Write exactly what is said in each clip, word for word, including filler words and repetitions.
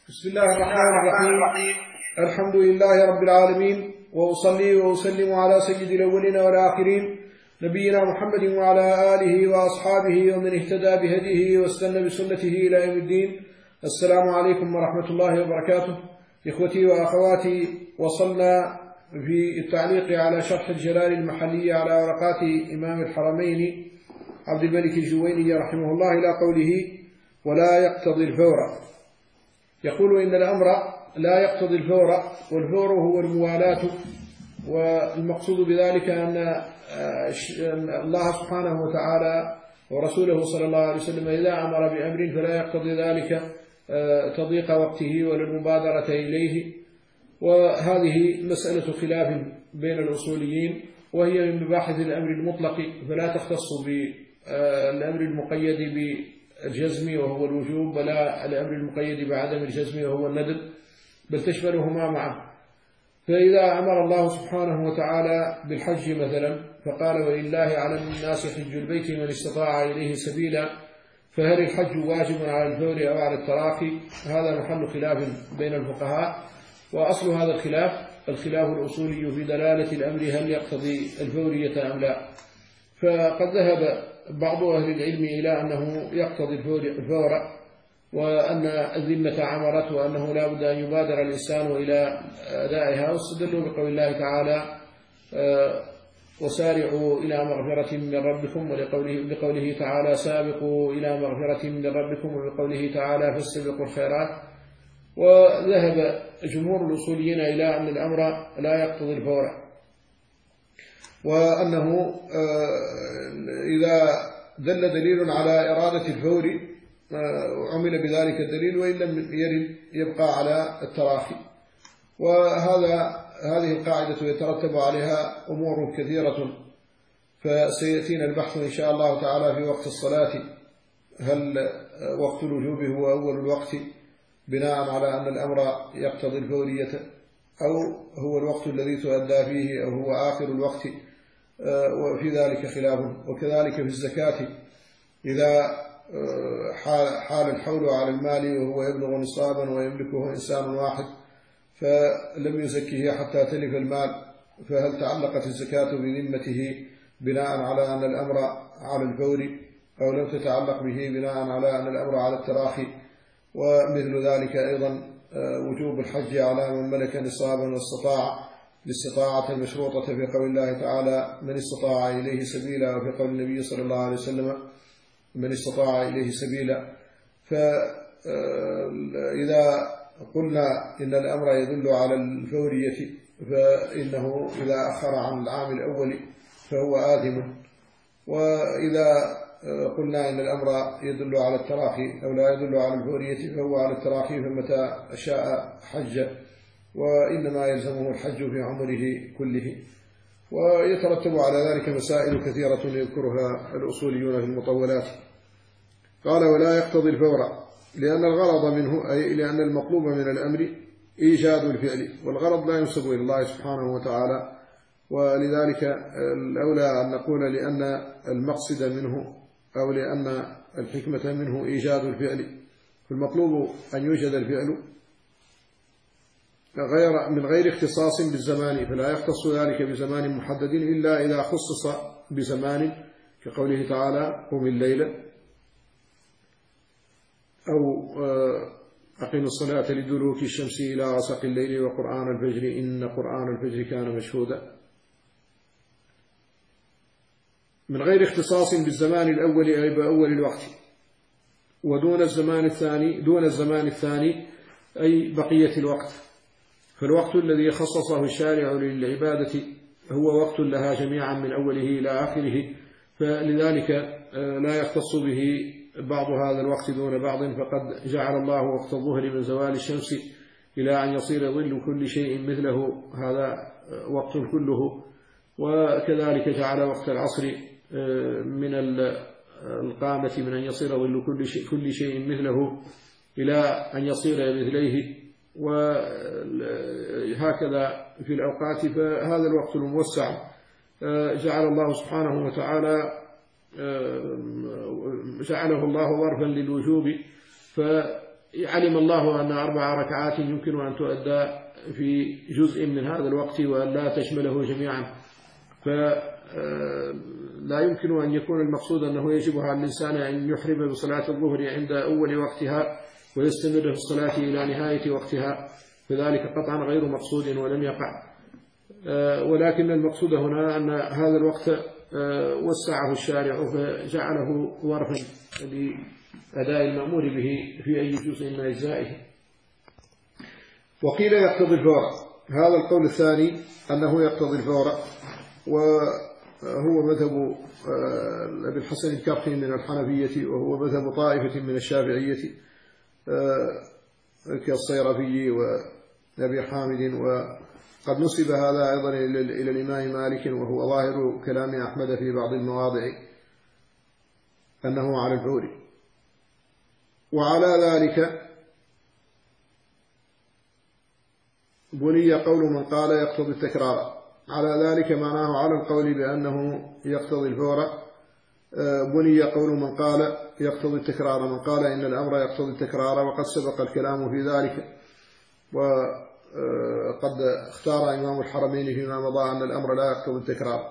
بسم الله الرحمن الرحيم. الحمد لله رب العالمين، وأصلي وأسلم على سيد الأولين والآخرين نبينا محمد وعلى آله وأصحابه ومن اهتدى بهديه واستنى بسنته إلى يوم الدين. السلام عليكم ورحمة الله وبركاته. إخوتي وأخواتي، وصلنا في التعليق على شرح الجلال المحلي على ورقات إمام الحرمين عبد الملك الجويني رحمه الله إلى قوله: ولا يقتضي الفور. يقول إن الأمر لا يقتضي الفور، والفور هو الموالاة، والمقصود بذلك أن الله سبحانه وتعالى ورسوله صلى الله عليه وسلم إذا أمر بأمر فلا يقتضي ذلك تضييق وقته ولا المبادرة إليه. وهذه مسألة خلاف بين الأصوليين، وهي من مباحث الأمر المطلق، فلا تختص بالأمر المقيد بالجزم وهو الوجوب، ولا الأمر المقيد بعدم الجزم وهو الندب، بل تشملهما معا. فإذا أمر الله سبحانه وتعالى بالحج مثلا فقال: ولله على الناس حج البيت من استطاع إليه سبيلا، فهل الحج واجب على الفور أو على التراخي؟ هذا محل خلاف بين الفقهاء. وأصل هذا الخلاف الخلاف الأصولي في دلالة الأمر هل يقتضي الفورية أم لا. فقد ذهب بعض أهل العلم إلى أنه يقتضي الفور، وأن الذمة عمرت، وأنه لا بد أن يبادر الإنسان إلى أدائها، واستدلوا بقول الله تعالى: وسارعوا إلى مغفرة من ربكم، ولقوله بقوله تعالى: سابقوا إلى مغفرة من ربكم، وبقوله تعالى: فاستبقوا الخيرات. وذهب جمهور الأصوليين إلى أن الأمر لا يقتضي الفور، وأنه إذا دل دليل على إرادة الفور عمل بذلك الدليل، وإن لم يرد يبقى على التراخي. وهذا هذه القاعدة يترتب عليها أمور كثيرة، فسيأتينا البحث إن شاء الله تعالى في وقت الصلاة: هل وقت الوجوب هو أول الوقت بناء على أن الأمر يقتضي الفورية، أو هو الوقت الذي تؤدى فيه، أو هو آخر الوقت؟ وفي ذلك خلاف. وكذلك في الزكاة، إذا حال الحول على المال وهو يبلغ نصابا ويملكه إنسان واحد فلم يزكه حتى تلف المال، فهل تعلقت الزكاة بذمته بناء على أن الأمر على الفور، أو لم تتعلق به بناء على أن الأمر على التراخي؟ ومثل ذلك أيضا وجوب الحج على من ملك نصابا واستطاع، الاستطاعة المشروطة في قول الله تعالى: من استطاع إليه سبيلا، وفي قول النبي صلى الله عليه وسلم: من استطاع إليه سبيلا. فإذا قلنا إن الأمر يدل على الفورية، فإنه إذا أخر عن العام الأول فهو آثم. وإذا قلنا إن الأمر يدل على التراخي أو لا يدل على الفورية فهو على التراخي، فمتى شاء حج، وإنما يلزمه الحج في عمره كله. ويترتب على ذلك مسائل كثيرة يذكرها الأصوليون في المطولات. قال: ولا يقتضي الفور، لأن الغرض منه، أي لأن المطلوب من الأمر إيجاد الفعل، والغرض لا ينسب إلى الله سبحانه وتعالى. ولذلك الأولى أن نقول لأن المقصد منه، أو لأن الحكمة منه إيجاد الفعل، فالمطلوب أن يوجد الفعل غير من غير اختصاص بالزمان، فلا يختص ذلك بزمان محدد إلا إذا خصص بزمان، كقوله تعالى: قم الليل، أو أقم الصلاة لدلوك الشمس إلى غسق الليل وقرآن الفجر إن قرآن الفجر كان مشهودا. من غير اختصاص بالزمان الأول، أي بأول الوقت، ودون الزمان الثاني، دون الزمان الثاني أي بقية الوقت. فالوقت الذي خصصه الشارع للعبادة هو وقت لها جميعا من أوله إلى آخره، فلذلك لا يختص به بعض هذا الوقت دون بعض. فقد جعل الله وقت الظهر من زوال الشمس إلى أن يصير ظل كل شيء مثله، هذا وقت كله. وكذلك جعل وقت العصر من القامة من أن يصير ظل كل شيء مثله إلى أن يصير مثليه، وهكذا في الأوقات. فهذا الوقت الموسع جعل الله سبحانه وتعالى جعله الله ظرفا للوجوب، علم الله أن أربع ركعات يمكن أن تؤدى في جزء من هذا الوقت وأن لا تشمله جميعا، فلا يمكن أن يكون المقصود أنه يجب على الإنسان أن يحرم بصلاة الظهر عند أول وقتها ويستمر في الصلاة إلى نهاية وقتها، فذلك قطعا غير مقصود ولم يقع. ولكن المقصود هنا أن هذا الوقت وسعه الشارع فجعله ظرفا لأداء المأمور به في أي جزء من أجزائه. وقيل يقتضي الفور، هذا القول الثاني أنه يقتضي الفور، وهو مذهب أبي الحسن الكرخي من الحنفية، وهو مذهب طائفة من الشافعية كالصيرفي وأبي حامد، وقد نسب هذا أيضا إلى الإمام مالك، وهو ظاهر كلام أحمد في بعض المواضع أنه على الفور. وعلى ذلك بني قول من قال يقتضي التكرار، على ذلك معناه على القول بأنه يقتضي الفور بني قول من قال يقتضي التكرار، من قال إن الأمر يقتضي التكرار، وقد سبق الكلام في ذلك، وقد اختار إمام الحرمين فيما مضى أن الأمر لا يقتضي التكرار.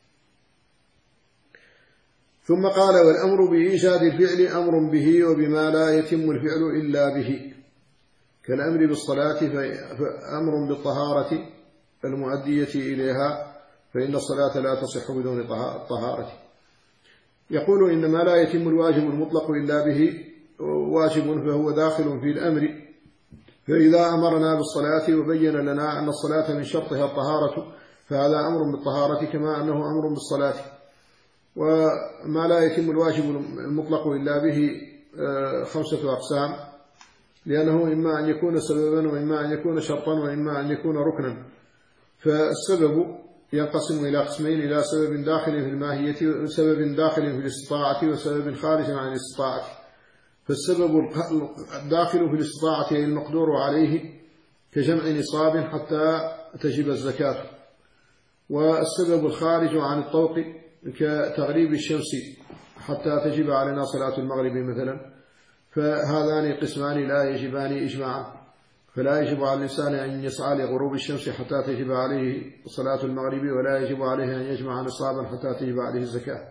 ثم قال والأمر بإيجاد الفعل أمر به وبما لا يتم الفعل إلا به، كالأمر بالصلاة فأمر بالطهارة المؤدية إليها، فإن الصلاة لا تصح بدون الطهارة. يقول إن ما لا يتم الواجب المطلق إلا به واجب فهو داخل في الأمر، فإذا أمرنا بالصلاة وبين لنا أن الصلاة من شرطها الطهارة فهذا أمر بالطهارة كما أنه أمر بالصلاة. وما لا يتم الواجب المطلق إلا به خمسة أقسام، لأنه إما أن يكون سببا وإما أن يكون شرطا وإما أن يكون ركنا. فالسبب ينقسم إلى قسمين، إلى سبب داخل في الماهية وسبب داخل في الاستطاعة وسبب خارج عن الاستطاعة. فالسبب الداخل في الاستطاعة أي المقدور عليه كجمع نصاب حتى تجب الزكاة، والسبب الخارج عن الطوق كتغريب الشمس حتى تجب علينا صلاة المغرب مثلا. فهذان قسمان لا يجبان إجماعا، فلا يجب على الإنسان أن يسعى لغروب الشمس حتى تجب عليه صلاة المغرب، ولا يجب عليه أن يجمع نصابا حتى تجب عليه الزكاة.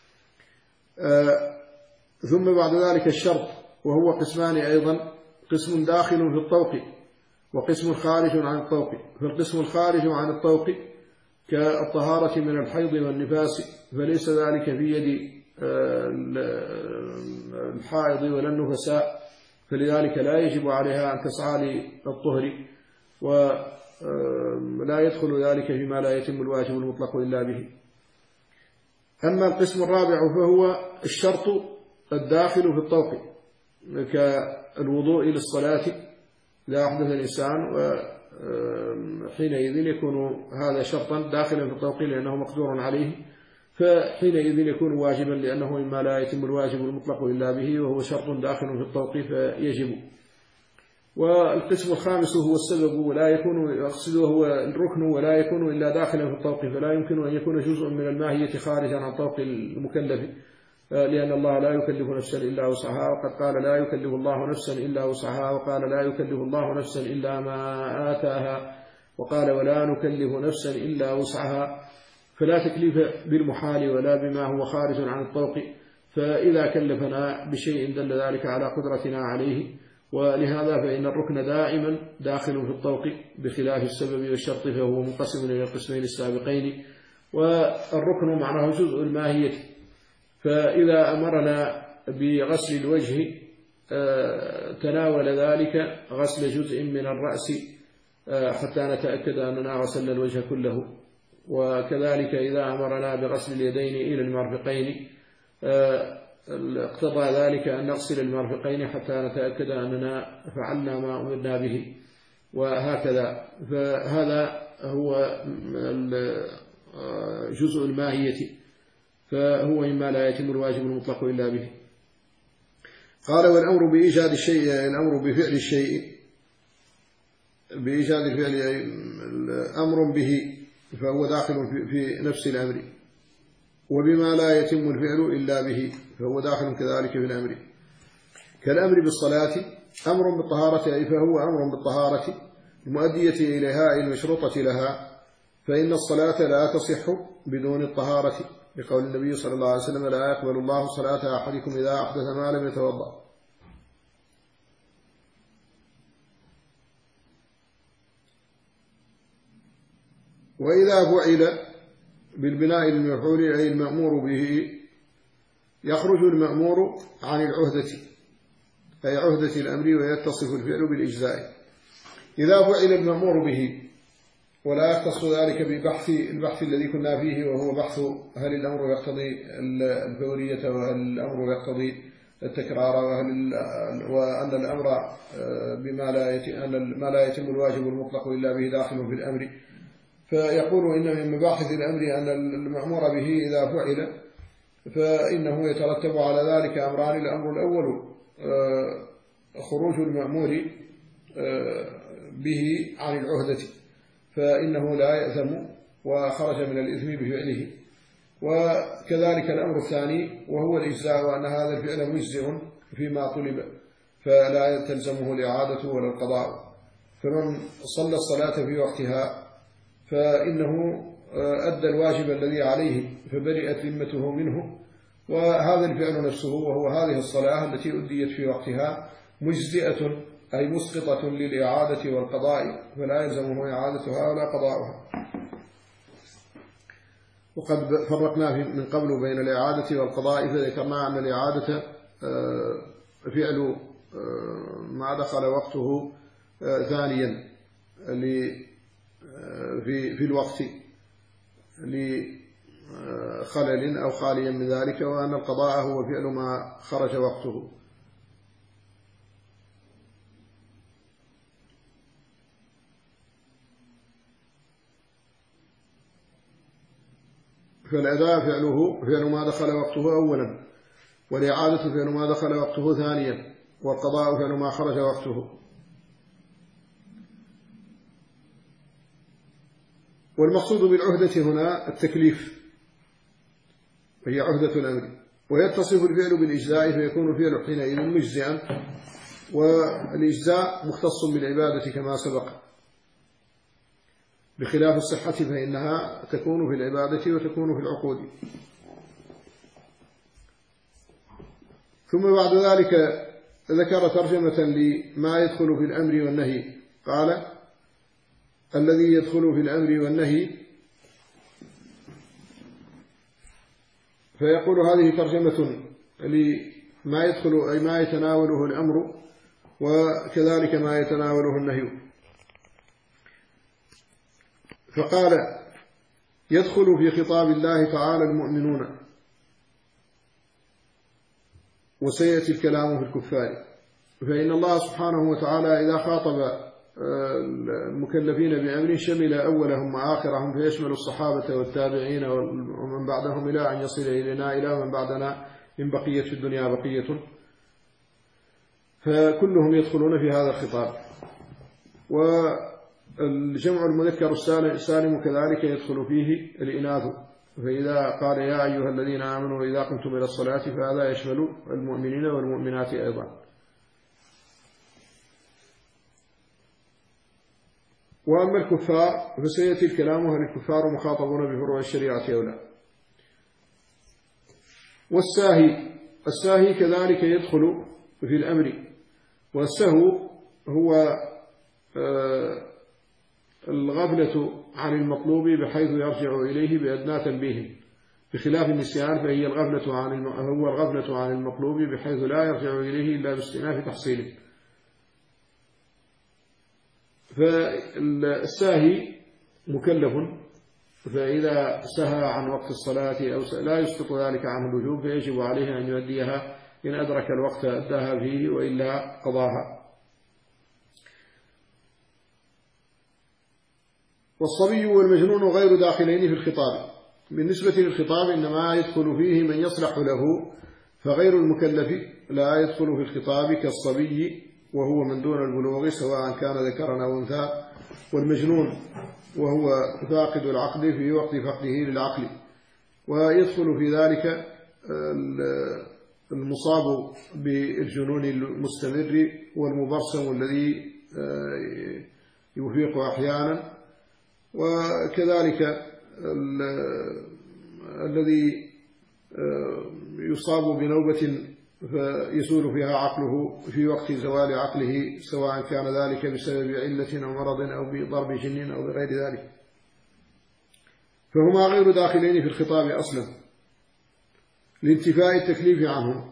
آه ثم بعد ذلك الشرط، وهو قسمان أيضا، قسم داخل في الطوق وقسم خارج عن الطوق. فالقسم الخارج عن الطوق كالطهارة من الحيض والنفاس، فليس ذلك في يد الحائض ولا النفساء، فلذلك لا يجب عليها أن تسعى للطهر، ولا يدخل ذلك فيما لا يتم الواجب المطلق إلا به. أما القسم الرابع فهو الشرط الداخل في الطوق كالوضوء للصلاة إذا أحدث الإنسان، وحينئذ يكون هذا شرطا داخلا في الطوق لأنه مقدور عليه، فحينئذ يكون واجبا لأنه مما لا يتم الواجب المطلق إلا به، وهو شرط داخل في الطوق فيجب. والقسم الخامس هو السبب، ولا يكون يقصده هو الركن ولا يكون إلا داخلا في الطوق، فلا يمكن أن يكون جزء من الماهية خارجا عن طوق المكلف، لأن الله لا يكلف نفسا إلا وسعها، وقد قال لا يكلف الله نفسا إلا وسعها، وقال لا يكلف الله نفسا إلا ما آتاها، وقال ولا نكلف نفسا إلا وسعها. فلا تكليف بالمحال ولا بما هو خارج عن الطوق، فإذا كلفنا بشيء دل ذلك على قدرتنا عليه، ولهذا فإن الركن دائما داخل في الطوق بخلاف السبب والشرط، فهو منقسم إلى القسمين السابقين. والركن معناه جزء الماهية، فإذا أمرنا بغسل الوجه تناول ذلك غسل جزء من الرأس حتى نتأكد أننا غسلنا الوجه كله، وكذلك إذا أمرنا بغسل اليدين إلى المرفقين اقتضى ذلك أن نغسل المرفقين حتى نتأكد أننا فعلنا ما أمرنا به، وهكذا. فهذا هو جزء الماهية، فهو مما لا يتم الواجب المطلق إلا به. قال والأمر بإيجاد الشيء الأمر بفعل الشيء، بإيجاد الفعل أمر به فهو داخل في نفس الأمر، وبما لا يتم الفعل إلا به فهو داخل كذلك في الأمر، كالأمر بالصلاة أمر بالطهارة أي فهو أمر بالطهارة المؤدية إليها أي المشروطة لها، فإن الصلاة لا تصح بدون الطهارة، بقول النبي صلى الله عليه وسلم: لا يقبل الله صلاة أحدكم إذا أحدث ما لم يتوضأ. وإذا فعل بالبناء المفعول أي المأمور به يخرج المأمور عن العهدة أي عهدة الأمر ويتصف الفعل بالإجزاء. إذا فعل المأمور به، ولا يختص ذلك ببحث البحث الذي كنا فيه، وهو بحث هل الأمر يقتضي الفورية وهل الأمر يقتضي التكرار، وهل وأن الأمر بما لا يتم ما لا يتم الواجب المطلق إلا به داخل في الأمر. فيقول إن من مباحث الأمر أن المأمور به إذا فعل فإنه يترتب على ذلك أمران: الأمر الأول خروج المأمور به عن العهدة، فإنه لا يأثم وخرج من الإثم بفعله. وكذلك الأمر الثاني وهو الإجزاء، وأن هذا الفعل مجزئ فيما طلب فلا تلزمه الإعادة ولا القضاء. فمن صلى الصلاة في وقتها فإنه أدى الواجب الذي عليه فبرئت ذمته منه، وهذا الفعل نفسه وهو هذه الصلاة التي أديت في وقتها مجزئة أي مسقطة للإعادة والقضاء، فلا يلزمه إعادتها ولا قضاؤها. وقد فرقنا من قبل بين الإعادة والقضاء، فذكرنا أن الإعادة فعل ما دخل وقته ثانيا في في الوقت لخلل أو خاليا من ذلك، وأن القضاء هو فعل ما خرج وقته. فالأداء فعله فعل ما دخل وقته أولا، والإعادة فعل ما دخل وقته ثانيا، والقضاء فعل ما خرج وقته. والمقصود بالعهدة هنا التكليف، وهي عهدة الأمر، ويتصف الفعل بالإجزاء فيكون الفعل حينئذ مجزئا، والإجزاء مختص بالعبادة كما سبق، بخلاف الصحة فإنها تكون في العبادة وتكون في العقود. ثم بعد ذلك ذكر ترجمة لما يدخل في الأمر والنهي، قال: الذي يدخل في الأمر والنهي. فيقول هذه ترجمة لما يدخل أي ما يتناوله الأمر، وكذلك ما يتناوله النهي. فقال: يدخل في خطاب الله تعالى المؤمنون، وسيأتي الكلام في الكفار. فإن الله سبحانه وتعالى إذا خاطب المكلفين بأمر شمل أولهم وآخرهم، فيشمل الصحابة والتابعين ومن بعدهم إلى أن يصل إلينا إلى من بعدنا من بقية في الدنيا بقية، فكلهم يدخلون في هذا الخطاب. والجمع المذكر السالم كذلك يدخل فيه الإناث، فإذا قال: يا أيها الذين آمنوا إذا قمتم إلى الصلاة، فهذا يشمل المؤمنين والمؤمنات أيضا. وأما الكفار فسيأتي الكلام هل الكفار مخاطبون بفروع الشريعة أو لا. والساهي الساهي كذلك يدخل في الأمر، والسهو هو الغفلة عن المطلوب بحيث يرجع إليه بأدنى تنبيه، بخلاف النسيان فهي الغفلة عن الم... هو الغفلة عن المطلوب بحيث لا يرجع إليه إلا باستئناف تحصيله. فالساهي مكلف، فإذا سهى عن وقت الصلاة أو لا يسقط ذلك عنه الوجوب، فيجب عليه أن يؤديها إن أدرك الوقت أداها فيه، وإلا قضاها. والصبي والمجنون غير داخلين في الخطاب. بالنسبة للخطاب إنما يدخل فيه من يصلح له، فغير المكلف لا يدخل في الخطاب كالصبي وهو من دون البلوغ سواء كان ذكرا أو أنثى، والمجنون وهو فاقد العقل في وقت فقده للعقل. ويدخل في ذلك المصاب بالجنون المستمر والمبرسم الذي يفيق أحيانا، وكذلك الذي يصاب بنوبة فيزول فيها عقله في وقت زوال عقله، سواء كان ذلك بسبب علة أو مرض أو بضرب جن أو بغير ذلك، فهما غير داخلين في الخطاب أصلا لانتفاء التكليف عنهم،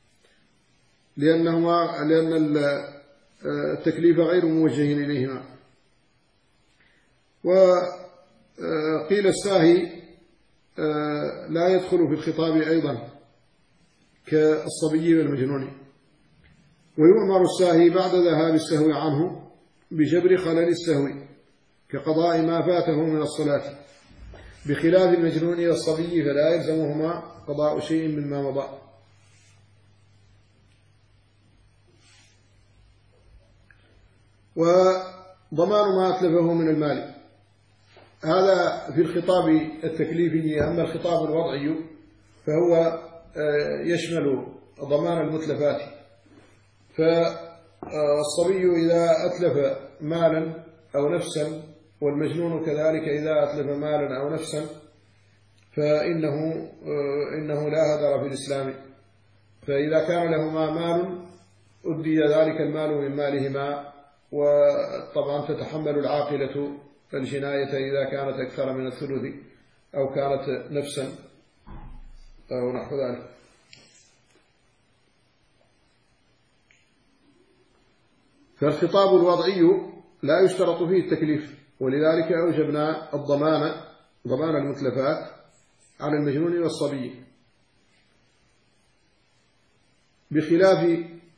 لأنهما لأن التكليف غير موجه إليهما. وقيل الساهي لا يدخل في الخطاب أيضا كالصبي والمجنون، ويؤمر الساهي بعد ذهاب السهو عنه بجبر خلل السهو كقضاء ما فاته من الصلاة، بخلاف المجنون والصبي فلا يلزمهما قضاء شيء مما مضى. وضمان ما أتلفه من المال، هذا في الخطاب التكليفي. أما الخطاب الوضعي فهو يشمل ضمان المتلفات، فالصبي إذا أتلف مالا أو نفسا، والمجنون كذلك إذا أتلف مالا أو نفسا، فإنه إنه لا هدر في الإسلام. فإذا كان لهما مال أدي ذلك المال من مالهما، وطبعا تتحمل العاقلة الجناية إذا كانت أكثر من الثلث أو كانت نفسا أو نحو ذلك. فالخطاب الوضعي لا يشترط فيه التكليف، ولذلك أوجبنا الضمان ضمان المتلفات على المجنون والصبي، بخلاف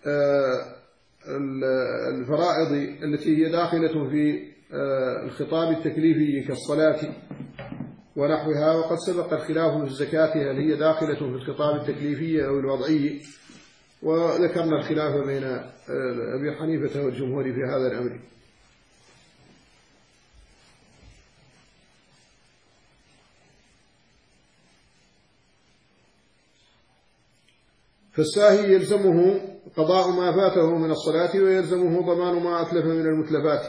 الفرائض التي هي داخلة في الخطاب التكليفي كالصلاة ونحوها. وقد سبق الخلاف في الزكاة هل هي داخلة في الخطاب التكليفي أو الوضعي، وذكرنا الخلاف بين أبي حنيفة والجمهور في هذا الأمر. فالساهي يلزمه قضاء ما فاته من الصلاة، ويلزمه ضمان ما أتلف من المتلفات.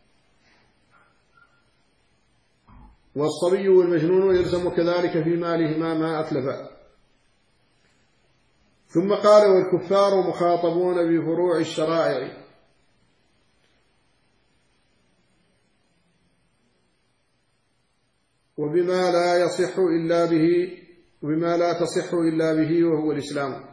والصبي والمجنون يلزم كذلك في مالهما ما أتلفا. ثم قال: والكفار مخاطبون بفروع الشرائع، وبما لا يصح إلا به وبما لا تصح إلا به وهو الإسلام.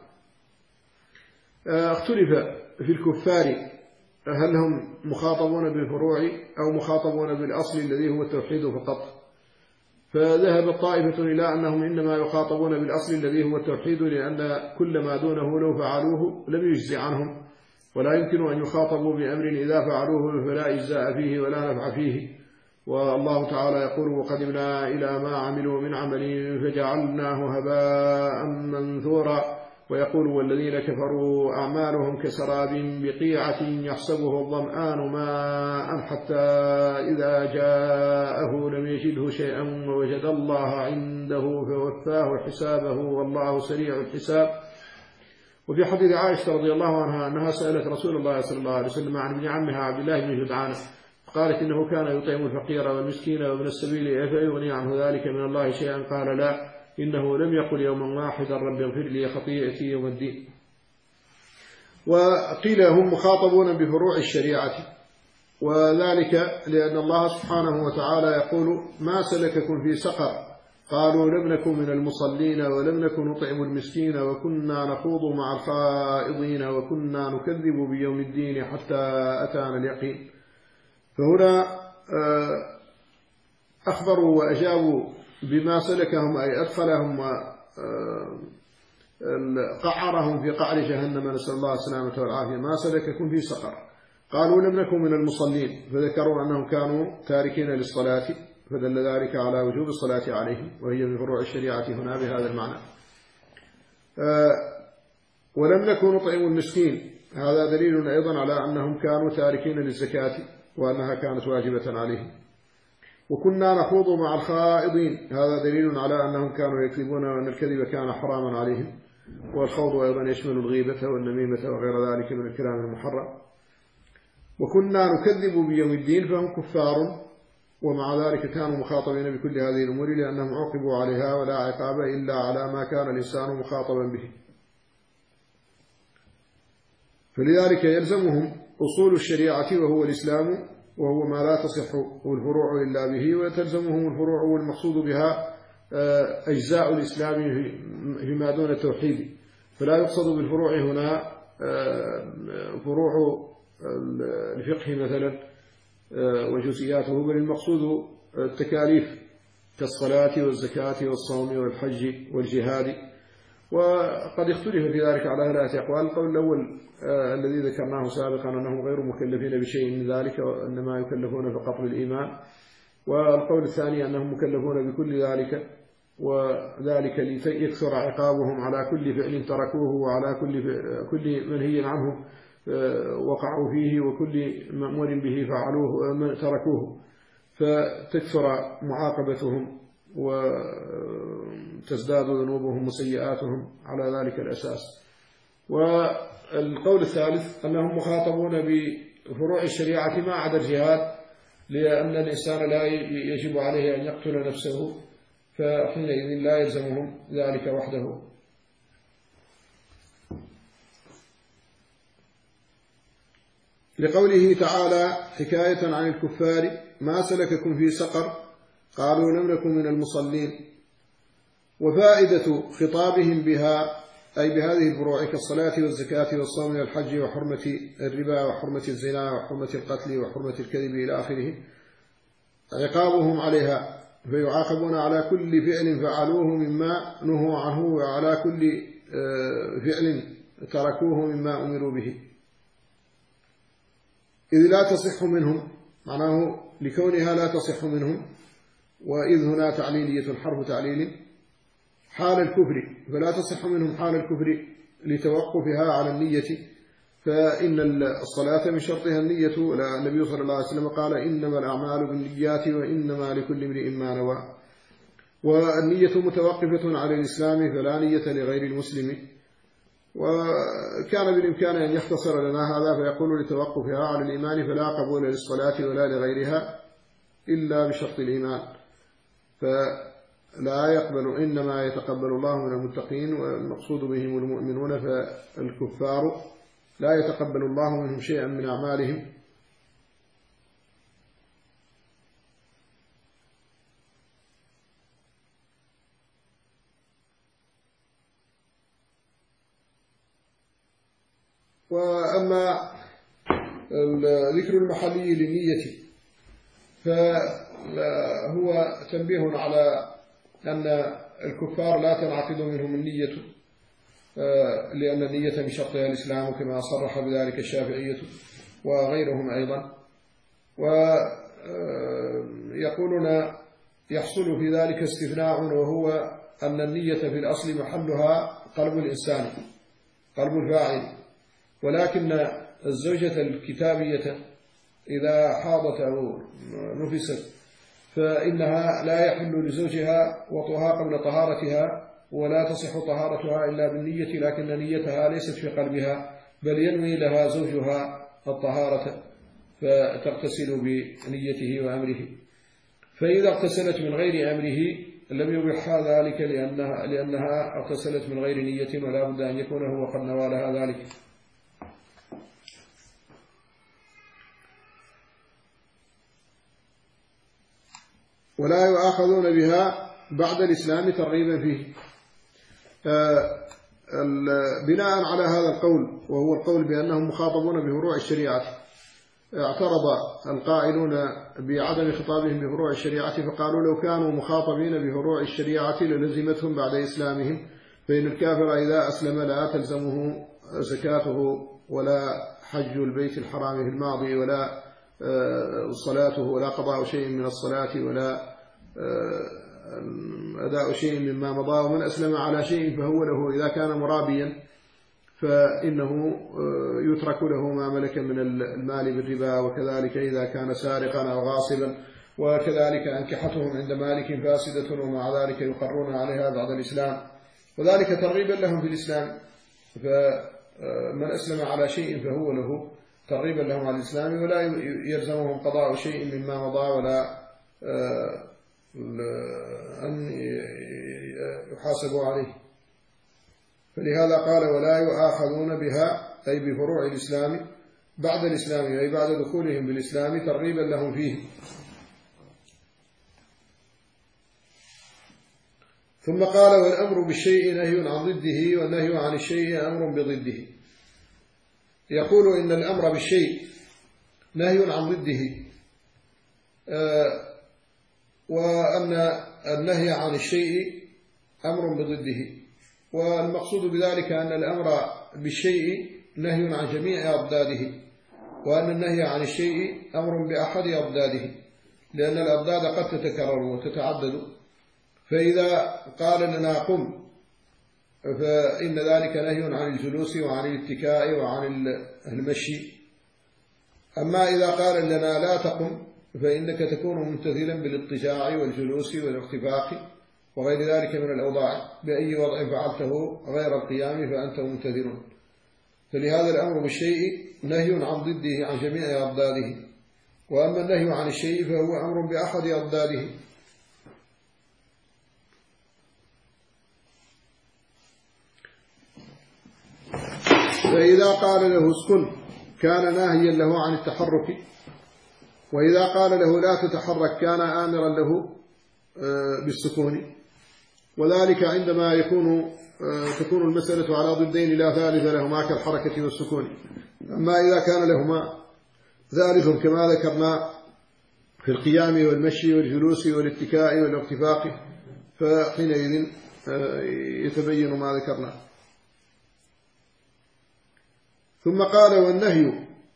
اختلف في الكفار هل هم مخاطبون بالفروع أو مخاطبون بالأصل الذي هو التوحيد فقط. فذهب طائفة إلى أنهم إنما يخاطبون بالأصل الذي هو التوحيد، لأن كل ما دونه لو فعلوه لم يجزي عنهم، ولا يمكن أن يخاطبوا بأمر إذا فعلوه فلا إجزاء فيه ولا نفع فيه. والله تعالى يقول: وقدمنا إلى ما عملوا من عمل فجعلناه هباء منثورا. ويقول: والذين كفروا أعمالهم كسراب بقيعة يحسبه الظمآن ماء حتى إذا جاءه لم يجده شيئا ووجد الله عنده فوفاه حسابه والله سريع الحساب. وفي حديث عائشة رضي الله عنها أنها سألت رسول الله صلى الله عليه وسلم عن ابن عمها عبد الله بن جدعان، قالت: إنه كان يطعم الفقير والمسكين وابن السبيل أفيغني عنه ذلك من الله شيئا؟ قال: لا، إنه لم يقل يوما واحدا رب اغفر لي خطيئتي يوم الدين. وقيل هم مخاطبون بفروع الشريعة، وذلك لأن الله سبحانه وتعالى يقول: ما سلككم في سقر؟ قالوا: لم نكن من المصلين ولم نكن نطعم المسكين وكنا نخوض مع الخائضين وكنا نكذب بيوم الدين حتى أتانا اليقين. فهنا أخبروا وأجابوا بما سلكهم، أي أدخلهم وقعرهم في قعر جهنم، نسأل الله السلامة والعافية. ما سلككم في سقر؟ قالوا: لم نكن من المصلين، فذكروا أنهم كانوا تاركين للصلاة، فدل ذلك على وجوب الصلاة عليهم، وهي من فروع الشريعة هنا بهذا المعنى. ولم نكن نطعم المسكين، هذا دليل أيضا على أنهم كانوا تاركين للزكاة وأنها كانت واجبة عليهم. وكنا نخوض مع الخائضين، هذا دليل على أنهم كانوا يكذبون وأن الكذب كان حراما عليهم. والخوض أيضا يشمل الغيبة والنميمة وغير ذلك من الكلام المحرم. وكنا نكذب بيوم الدين فهم كفار، ومع ذلك كانوا مخاطبين بكل هذه الأمور لأنهم عوقبوا عليها ولا عقاب إلا على ما كان الإنسان مخاطبا به. فلذلك يلزمهم أصول الشريعة وهو الإسلام، وهو ما لا تصح الفروع إلا به، وتلزمهم الفروع والمقصود بها أجزاء الإسلام فيما دون التوحيد. فلا يقصد بالفروع هنا فروع الفقه مثلا وجزئياته، بل المقصود التكاليف كالصلاة والزكاة والصوم والحج والجهاد. وقد اختلف في ذلك على ثلاثة أقوال. القول الأول الذي ذكرناه سابقا أنهم غير مكلفين بشيء من ذلك وإنما يكلفون فقط بالإيمان. والقول الثاني أنهم مكلفون بكل ذلك، وذلك ليكثر عقابهم على كل فعل تركوه وعلى كل كل منهي عنه وقعوا فيه وكل مأمور به فعلوه تركوه، فتكثر معاقبتهم وتزداد ذنوبهم وسيئاتهم على ذلك الأساس. والقول الثالث أنهم مخاطبون بفروع الشريعة ما عدا الجهاد، لأن الإنسان لا يجب عليه أن يقتل نفسه، فحينئذ لا يلزمهم ذلك وحده. لقوله تعالى حكاية عن الكفار: ما سلككم في سقر؟ قالوا لم نكن من المصلين. وفائدة خطابهم بها أي بهذه الفروع كالصلاة والزكاة والصوم والحج وحرمة الربا وحرمة الزنا وحرمة القتل وحرمة الكذب إلى آخره عقابهم عليها، فيعاقبون على كل فعل فعلوه مما نهوا عنه وعلى كل فعل تركوه مما أمروا به، إذ لا تصح منهم، معناه لكونها لا تصح منهم، وإذ هنا تعليلية حرف تعليل حال الكفر، فلا تصح منهم حال الكفر لتوقفها على النية، فإن الصلاة من شرطها النية. النبي صلى الله عليه وسلم قال: إنما الأعمال بالنيات وإنما لكل امرئ ما نوى. والنية متوقفة على الإسلام فلا نية لغير المسلم. وكان بالإمكان أن يختصر لنا هذا فيقول لتوقفها على الإيمان فلا قبول للصلاة ولا لغيرها إلا بشرط الإيمان، فلا يقبل، إنما يتقبل الله من المتقين والمقصود بهم المؤمنون، فالكفار لا يتقبل الله منهم شيئا من أعمالهم. وأما الذكر المحلي للنية فهو تنبيه على أن الكفار لا تنعقد منهم النية، لأن النية من شرطها الإسلام كما صرح بذلك الشافعية وغيرهم أيضا. ويقولون يحصل في ذلك استثناء، وهو أن النية في الأصل محلها قلب الإنسان، قلب الفاعل، ولكن الزوجة الكتابية إذا حاضت أو نفست فإنها لا يحل لزوجها وطئها قبل طهارتها، ولا تصح طهارتها إلا بالنية، لكن نيتها ليست في قلبها، بل ينوي لها زوجها الطهارة فتغتسل بنيته وأمره. فإذا اغتسلت من غير أمره لم يبحها ذلك لأنها, لأنها اغتسلت من غير نية، ولا بد أن يكون هو قد نوى لها ذلك. ولا يؤاخذون بها بعد الإسلام ترغيبا فيه. بناء على هذا القول، وهو القول بأنهم مخاطبون بفروع الشريعة، اعترض القائلون بعدم خطابهم بفروع الشريعة فقالوا: لو كانوا مخاطبين بفروع الشريعة للزمتهم بعد إسلامهم، فإن الكافر إذا أسلم لا تلزمه زكاته ولا حج البيت الحرام في الماضي ولا صلاته ولا قضاء شيء من الصلاة ولا أداء شيء مما مضى. ومن أسلم على شيء فهو له، إذا كان مرابيا فإنه يترك له ما ملك من المال بالربا، وكذلك إذا كان سارقا أو غاصبا، وكذلك أنكحتهم عند مالك فاسدة ومع ذلك يقرون عليها بعد الإسلام. وذلك ترغيبا لهم في الإسلام. فمن أسلم على شيء فهو له ترغيبا لهم على الإسلام، ولا يلزمهم قضاء شيء مما مضى ولا أن يحاسبوا عليه. فلهذا قال ولا يؤاخذون بها، أي بفروع الإسلام بعد الإسلام، أي بعد دخولهم بالإسلام ترغيبا لهم فيه. ثم قال والأمر بالشيء نهي عن ضده، والنهي عن الشيء أمر بضده. يقول إن الأمر بالشيء نهي عن ضده، وأن النهي عن الشيء أمر بضده. والمقصود بذلك أن الأمر بالشيء نهي عن جميع أضداده، وأن النهي عن الشيء أمر بأحد أضداده، لأن الأضداد قد تتكرر وتتعدد. فإذا قال لنا قم فإن ذلك نهي عن الجلوس وعن الاتكاء وعن المشي. أما إذا قال لنا لا تقم فإنك تكون ممتثلا بالاضطجاع والجلوس والاختفاق وغير ذلك من الأوضاع، بأي وضع فعلته غير القيام فأنت ممتثل. فلهذا الأمر بالشيء نهي عن ضده عن جميع أضداده، وأما النهي عن الشيء فهو أمر بأحد أضداده. فإذا قال له اسكن كان ناهيا له عن التحرك، وإذا قال له لا تتحرك كان آمرا له بالسكون. وذلك عندما يكون تكون المسألة على ضدين لا ثالث لهما كالحركة والسكون. أما إذا كان لهما ثالث كما ذكرنا في القيام والمشي والجلوس والاتكاء والاختفاق فحينئذ يتبين ما ذكرنا. ثم قال والنهي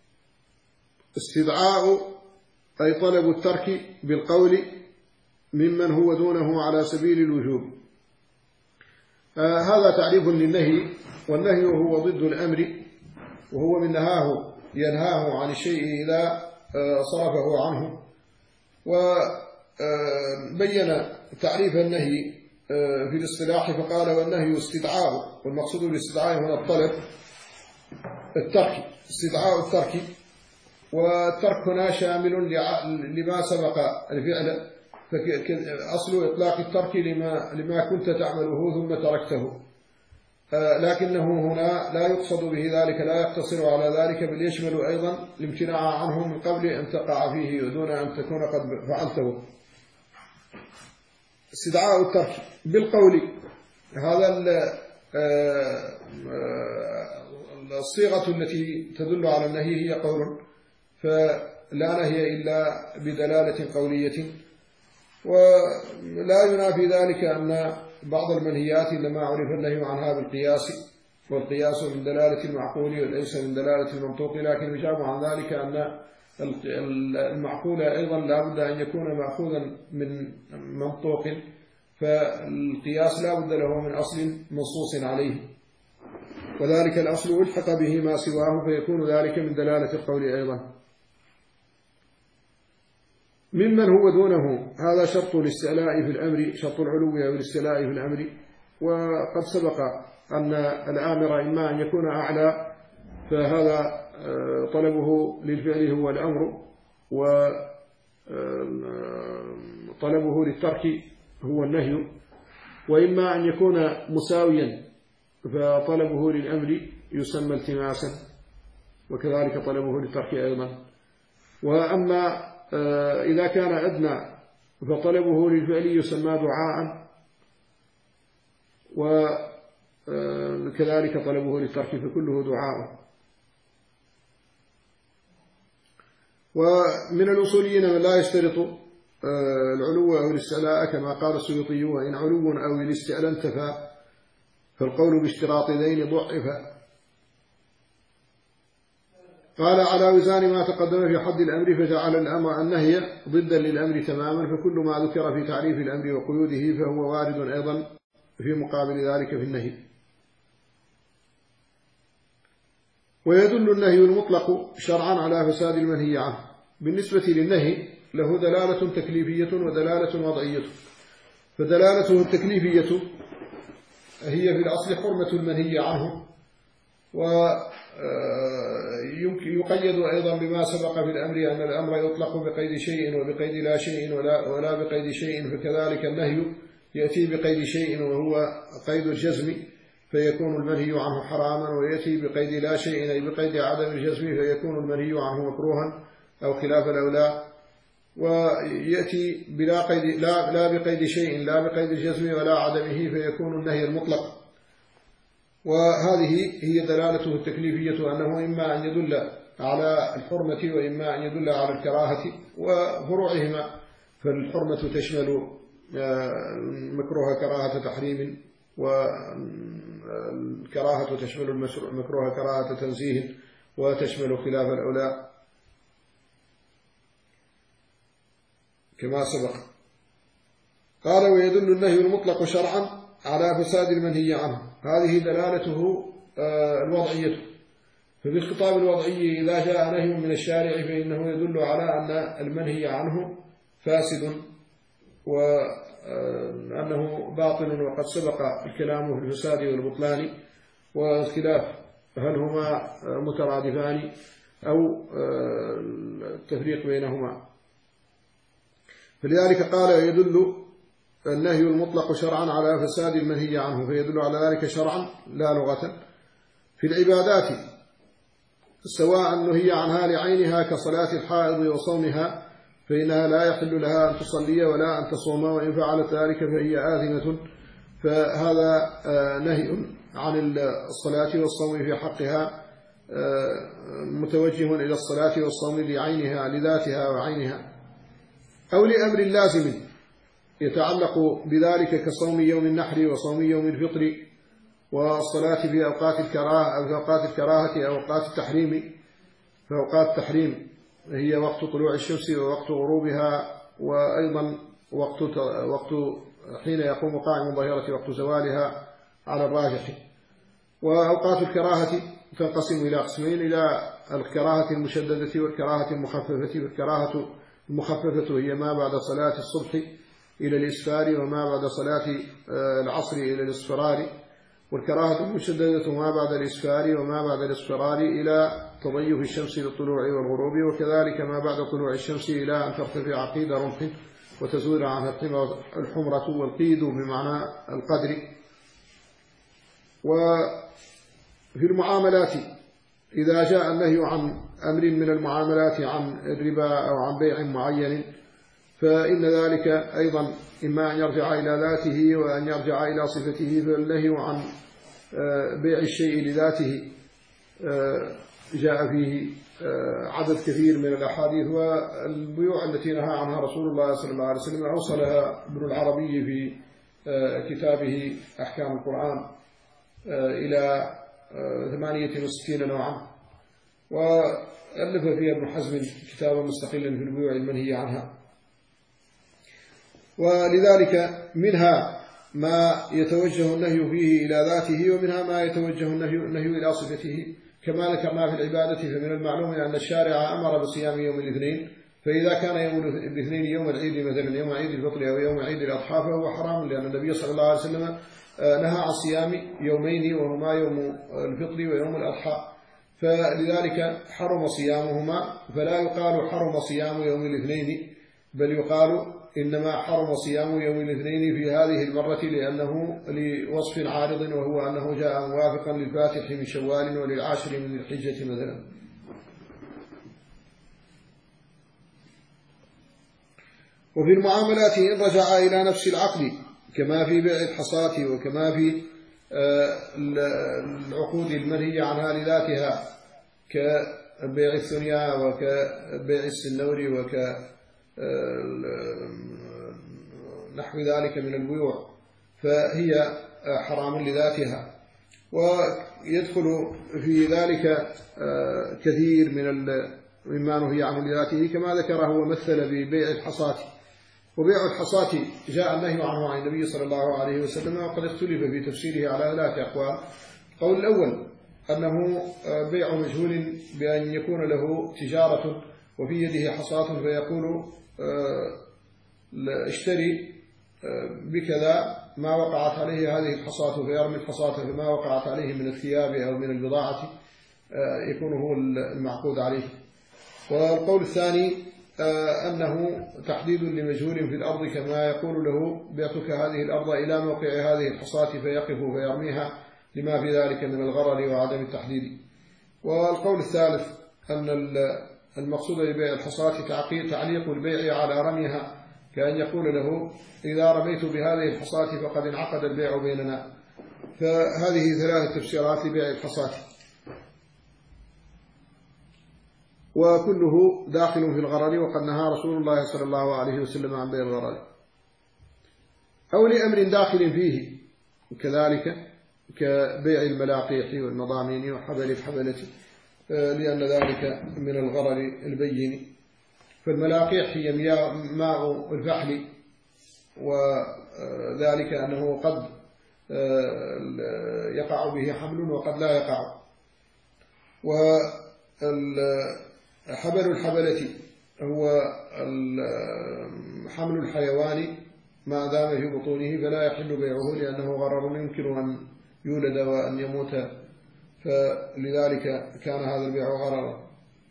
استدعاء، أي طلب الترك بالقول ممن هو دونه على سبيل الوجوب. آه هذا تعريف للنهي. والنهي هو ضد الأمر، وهو من نهاه ينهاه عن الشيء إذا آه صرفه عنه. وبين آه تعريف النهي آه في الاصطلاح فقال والنهي استدعاء، والمقصود بالاستدعاء هنا الطلب الترك، استدعاء الترك. والترك هنا شامل لما سبق الفعل، فأصل إطلاق الترك لما, لما كنت تعمله ثم تركته، لكنه هنا لا يقصد به ذلك، لا يقتصر على ذلك، بل يشمل أيضا الامتناع عنه من قبل أن تقع فيه ودون أن تكون قد فعلته. استدعاء الترك بالقول، هذا الصيغة التي تدل على النهي هي قول، فلا نهي إلا بدلالة قولية. ولا ينافي ذلك أن بعض المنهيات لما عرف النهي عنها بالقياس، والقياس من دلالة المعقول وليس من دلالة المنطوق، لكن يجاب عن ذلك أن المعقول أيضا لا بد أن يكون مأخوذا من منطوق، فالقياس لا بد له من أصل منصوص عليه، وذلك الأصل ألحق به ما سواه فيكون ذلك من دلالة القول أيضا. ممن هو دونه، هذا شرط الاستعلاء في الأمر، شرط العلو أو الاستعلاء في الأمر. وقد سبق أن الآمر إما أن يكون أعلى فهذا طلبه للفعل هو الأمر، وطلبه للترك هو النهي، وإما أن يكون مساويا فطلبه للأمر يسمى التماسا، وكذلك طلبه للترك أيضا. وأما إذا كان أدنى فطلبه للفعل يسمى دعاء، وكذلك طلبه للترك فكله دعاء. ومن الأصوليين من لا يشترط العلو أو الاستعلاء كما قال السيوطي وإن علو أو الاستعلاء انتفى فالقول باشتراط ذين ضعف. قال على وزان ما تقدم في حد الأمر فجعل الأمر النهي ضدا للأمر تماما، فكل ما ذكر في تعريف الأمر وقيوده فهو وارد أيضا في مقابل ذلك في النهي. ويدل النهي المطلق شرعا على فساد المنهي عنه. بالنسبة للنهي له دلالة تكليفية ودلالة وضعية. فدلالته التكليفية في الأصل حرمة المنهي عنه، ويقيد أيضا بما سبق في الأمر أن الأمر يطلق بقيد شيء وبقيد لا شيء ولا, ولا بقيد شيء، فكذلك النهي يأتي بقيد شيء وهو قيد الجزم فيكون المنهي عنه حراما، ويأتي بقيد لا شيء أي بقيد عدم الجزم فيكون المنهي عنه مكروها أو خلاف الأولى، ويأتي بلا قيد لا, لا بقيد شيء لا بقيد الجزم ولا عدمه فيكون النهي المطلق. وهذه هي دلالته التكليفية، أنه إما أن يدل على الحرمة وإما أن يدل على الكراهة وفروعهما، فالحرمة تشمل مكروه كراهة تحريم، والكراهة تشمل المكروه كراهة تنزيه، وتشمل خلاف الأولى كما سبق. قال ويدل النهي المطلق شرعا على فساد المنهي عنه، هذه دلالته الوضعية. ففي الخطاب الوضعي إذا جاء نهي من الشارع فإنه يدل على أن المنهي عنه فاسد وأنه باطل، وقد سبق الكلام في الفساد والبطلان والخلاف هل هما مترادفان أو التفريق بينهما. فلذلك قال يدل النهي المطلق شرعا على فساد المنهي عنه، فيدل على ذلك شرعا لا لغة. في العبادات سواء نهي عنها لعينها كصلاة الحائض وصومها فإنها لا يحل لها أن تصلي ولا أن تصوم، وإن فعلت ذلك فهي آثمة، فهذا نهي عن الصلاة والصوم في حقها متوجه إلى الصلاة والصوم لعينها لذاتها وعينها، أو لأمر لازم يتعلق بذلك كصوم يوم النحر وصوم يوم الفطر والصلاة في أوقات الكراهة أو في أوقات الكراهة أو أوقات التحريم. فأوقات التحريم هي وقت طلوع الشمس ووقت غروبها، وأيضا وقت وقت حين يقوم قائم ظهيرة وقت زوالها على الراجح. وأوقات الكراهة تنقسم إلى قسمين، إلى الكراهة المشددة والكراهة المخففة. والكراهة المخففة هي ما بعد صلاة الصبح إلى الإسفار وما بعد صلاة العصر إلى الإصفرار، والكراهة المشددة ما بعد الإسفار وما بعد الإصفرار إلى تضيف الشمس للطلوع والغروب، وكذلك ما بعد طلوع الشمس إلى أن ترتفع قيد رمح وتزول عنها الحمرة والقيد بمعنى القدر. وفي المعاملات إذا جاء النهي عن أمر من المعاملات عن الربا أو عن بيع معين فإن ذلك أيضا إما أن يرجع إلى ذاته وأن يرجع إلى صفته. فالنهي عن بيع الشيء لذاته جاء فيه عدد كثير من الأحاديث، والبيوع التي نهى عنها رسول الله صلى الله عليه وسلم أوصلها ابن العربي في كتابه أحكام القرآن إلى ثمانية وستين نوعا، وألف فيها ابن حزم كتابا مستقلا في البيوع المنهي عنها. ولذلك منها ما يتوجه النهي فيه إلى ذاته، ومنها ما يتوجه النهي إلى صفته. كما ذكرنا في العبادة فمن المعلوم أن الشارع أمر بصيام يوم الاثنين، فإذا كان يوم الاثنين يوم العيد مثلا يوم عيد الفطر أو يوم عيد الأضحى فهو حرام، لأن النبي صلى الله عليه وسلم نهى عن صيام يومين وهما يوم الفطر ويوم الأضحى، فلذلك حرم صيامهما. فلا يقال حرم صيام يوم الاثنين، بل يقال إنما حرم صيام يوم الاثنين في هذه المرة لأنه لوصف عارض، وهو أنه جاء موافقا للفاتح من شوال وللعاشر من الحجة مثلا. وفي المعاملات إن رجع إلى نفس العقد كما في بيع الحصاة وكما في العقود المنهية عنها لذاتها كبيع الثنيا وكبيع السنور وك نحو ذلك من البيوع، فهي حرام لذاتها. ويدخل في ذلك كثير من مما نهي عنه لذاته كما ذكره ومثل ببيع الحصاة. وبيع الحصاة جاء النهي عنه عن النبي صلى الله عليه وسلم، وقد اختلف في تفسيره على ثلاثة أقوال. القول الأول أنه بيع مجهول بأن يكون له تجارة وفي يده حصاة فيقول اشتري بكذا ما وقعت عليه هذه الحصاة فيرمي الحصاة فما وقعت عليه من الثياب أو من البضاعة يكون هو المعقود عليه. والقول الثاني أنه تحديد لمجهول في الأرض كما يقول له بعتك هذه الأرض إلى موقع هذه الحصاة فيقف فيرميها لما في ذلك من الغرر وعدم التحديد. والقول الثالث أن المقصود ببيع الحصاة تعليق البيع على رميها، كأن يقول له إذا رميت بهذه الحصاة فقد انعقد البيع بيننا. فهذه ثلاث تفسيرات لبيع الحصاة، وكله داخل في الغرر، وقد نهى رسول الله صلى الله عليه وسلم عن بيع الغرر. أو لأمر داخل فيه كذلك كبيع الملاقيح والمضامين وحبل الحبلة، لأن ذلك من الغرر البين. فالملاقيح هي ماء الفحل، وذلك أنه قد يقع به حمل وقد لا يقع. وحبل الحبلة هو حمل الحيوان ما دام في بطونه فلا يحل بيعه لأنه غرر يمكن أن يولد وأن يموت، فلذلك كان هذا البيع غررا.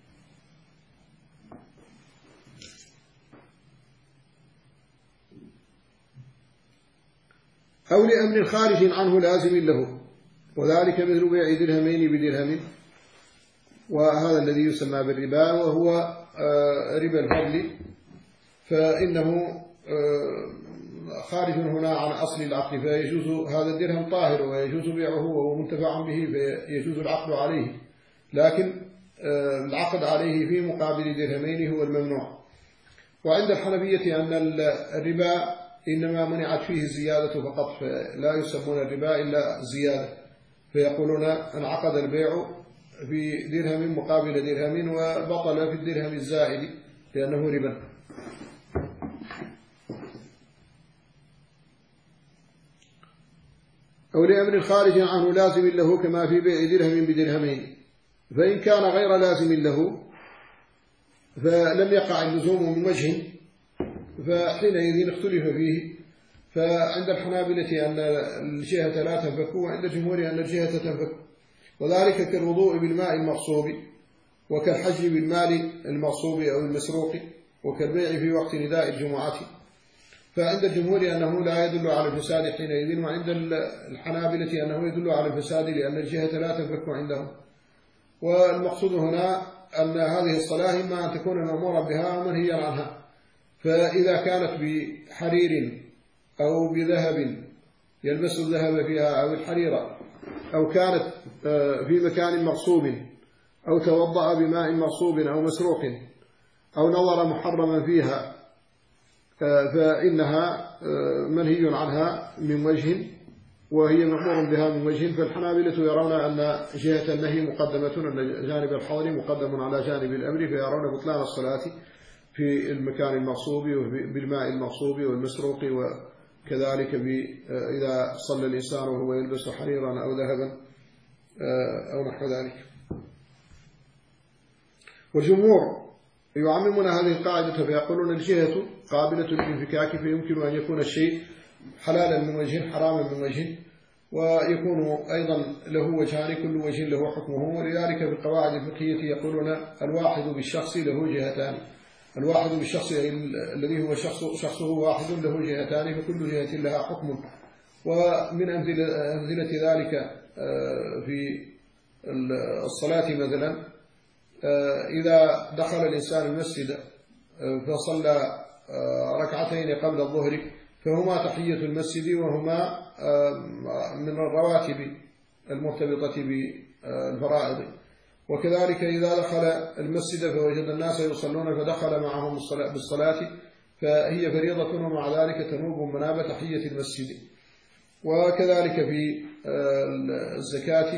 أو لأمر خارج عنه لازم له، وذلك مثل بيع درهمين بدرهم، وهذا الذي يسمى بالربا وهو ربا الفضل، فإنه خارج هنا عن أصل العقد، فيجوز هذا الدرهم طاهر ويجوز بيعه وهو منتفع به فيجوز العقد عليه، لكن العقد عليه في مقابل درهمين هو الممنوع. وعند الحنفية أن الربا إنما منعت فيه الزيادة فقط، فلا يسمون الربا إلا زيادة، فيقولون انعقد البيع في درهم مقابل درهم وبطل في الدرهم الزائد لأنه ربا. أو لأمر خارج عنه لازم له كما في بيع درهم بدرهمين، فإن كان غير لازم له فلم يقع اللزوم من وجه فحينئذ اختلف فيه. فعند الحنابلة أن الجهة لا تنفك، وعند الجمهور أن الجهة تنفك، وذلك كالوضوء بالماء المغصوب، وكالحج بالمال المغصوب أو المسروق، وكالبيع في وقت نداء الجمعة. فعند الجمهور أنه لا يدل على الفساد حينئذ، وعند الحنابلة أنه يدل على الفساد لأن الجهة لا تنفك عندهم. والمقصود هنا أن هذه الصلاة إما أن تكون مأمورا بها أو منهيا عنها، فإذا كانت بحرير أو بذهب يلبس الذهب فيها أو الحريرة، أو كانت في مكان مغصوب، أو توضأ بماء مغصوب أو مسروق، أو نظر محرما فيها، فإنها منهي عنها من وجه وهي مأمور بها من وجه. فالحنابلة يرون أن جهة النهي مقدمة، أن جانب الحظر مقدم على جانب الأمر، فيرون بطلان الصلاة في المكان المغصوب بالماء المغصوب والمسروق، وكذلك إذا صلى الإنسان وهو يلبس حريرا أو ذهبا أو نحو ذلك. والجمهور يعممون هذه القاعدة فيقولون الجهة قابلة للانفكاك، فيمكن أن يكون الشيء حلالا من وجه حراما من وجه، ويكون أيضا له وجهان كل وجه له حكمه. ولذلك في القواعد الفقهية يقولون الواحد بالشخص له جهتان، الواحد بالشخص الذي هو شخص شخصه واحد له جهتان، فكل جهة لها حكم. ومن أمثلة ذلك في الصلاة مثلا، إذا دخل الإنسان المسجد فصلى ركعتين قبل الظهر فهما تحية المسجد، وهما من الرواتب المرتبطة بالفرائض. وكذلك إذا دخل المسجد فوجد الناس يصلون فدخل معهم بالصلاة فهي فريضة، ومع ذلك تنوب مناب تحية المسجد. وكذلك في الزكاة،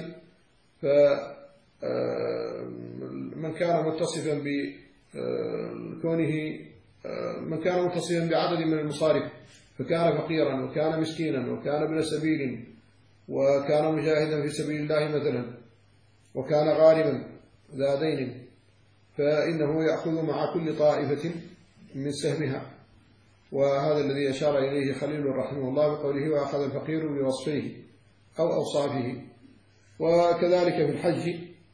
فمن كان متصفا بكونه من كان متصفا بعدد من المصارف فكان فقيرا وكان مسكينا وكان ابن سبيل وكان مجاهدا في سبيل الله مثلا وكان غارما ذا دين، فإنه يأخذ مع كل طائفة من سهمها. وهذا الذي أشار إليه خليل رحمه الله بقوله وأخذ الفقير بوصفيه أو أوصافه. وكذلك في الحج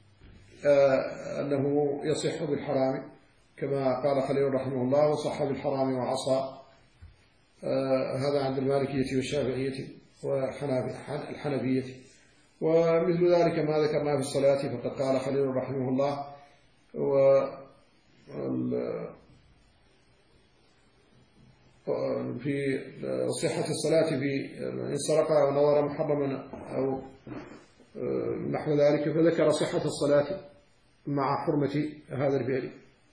أنه يصح بالحرام كما قال خليل رحمه الله وصح بالحرام وعصى، هذا عند المالكية والشافعية والحنفية. ومثل ذلك ما ذكرنا في الصلاة فقد قال خليل رحمه الله في صحة الصلاة في إن سرق أو نظر محرما أو نحو ذلك، فذكر صحة الصلاة مع حرمة هذا الفعل.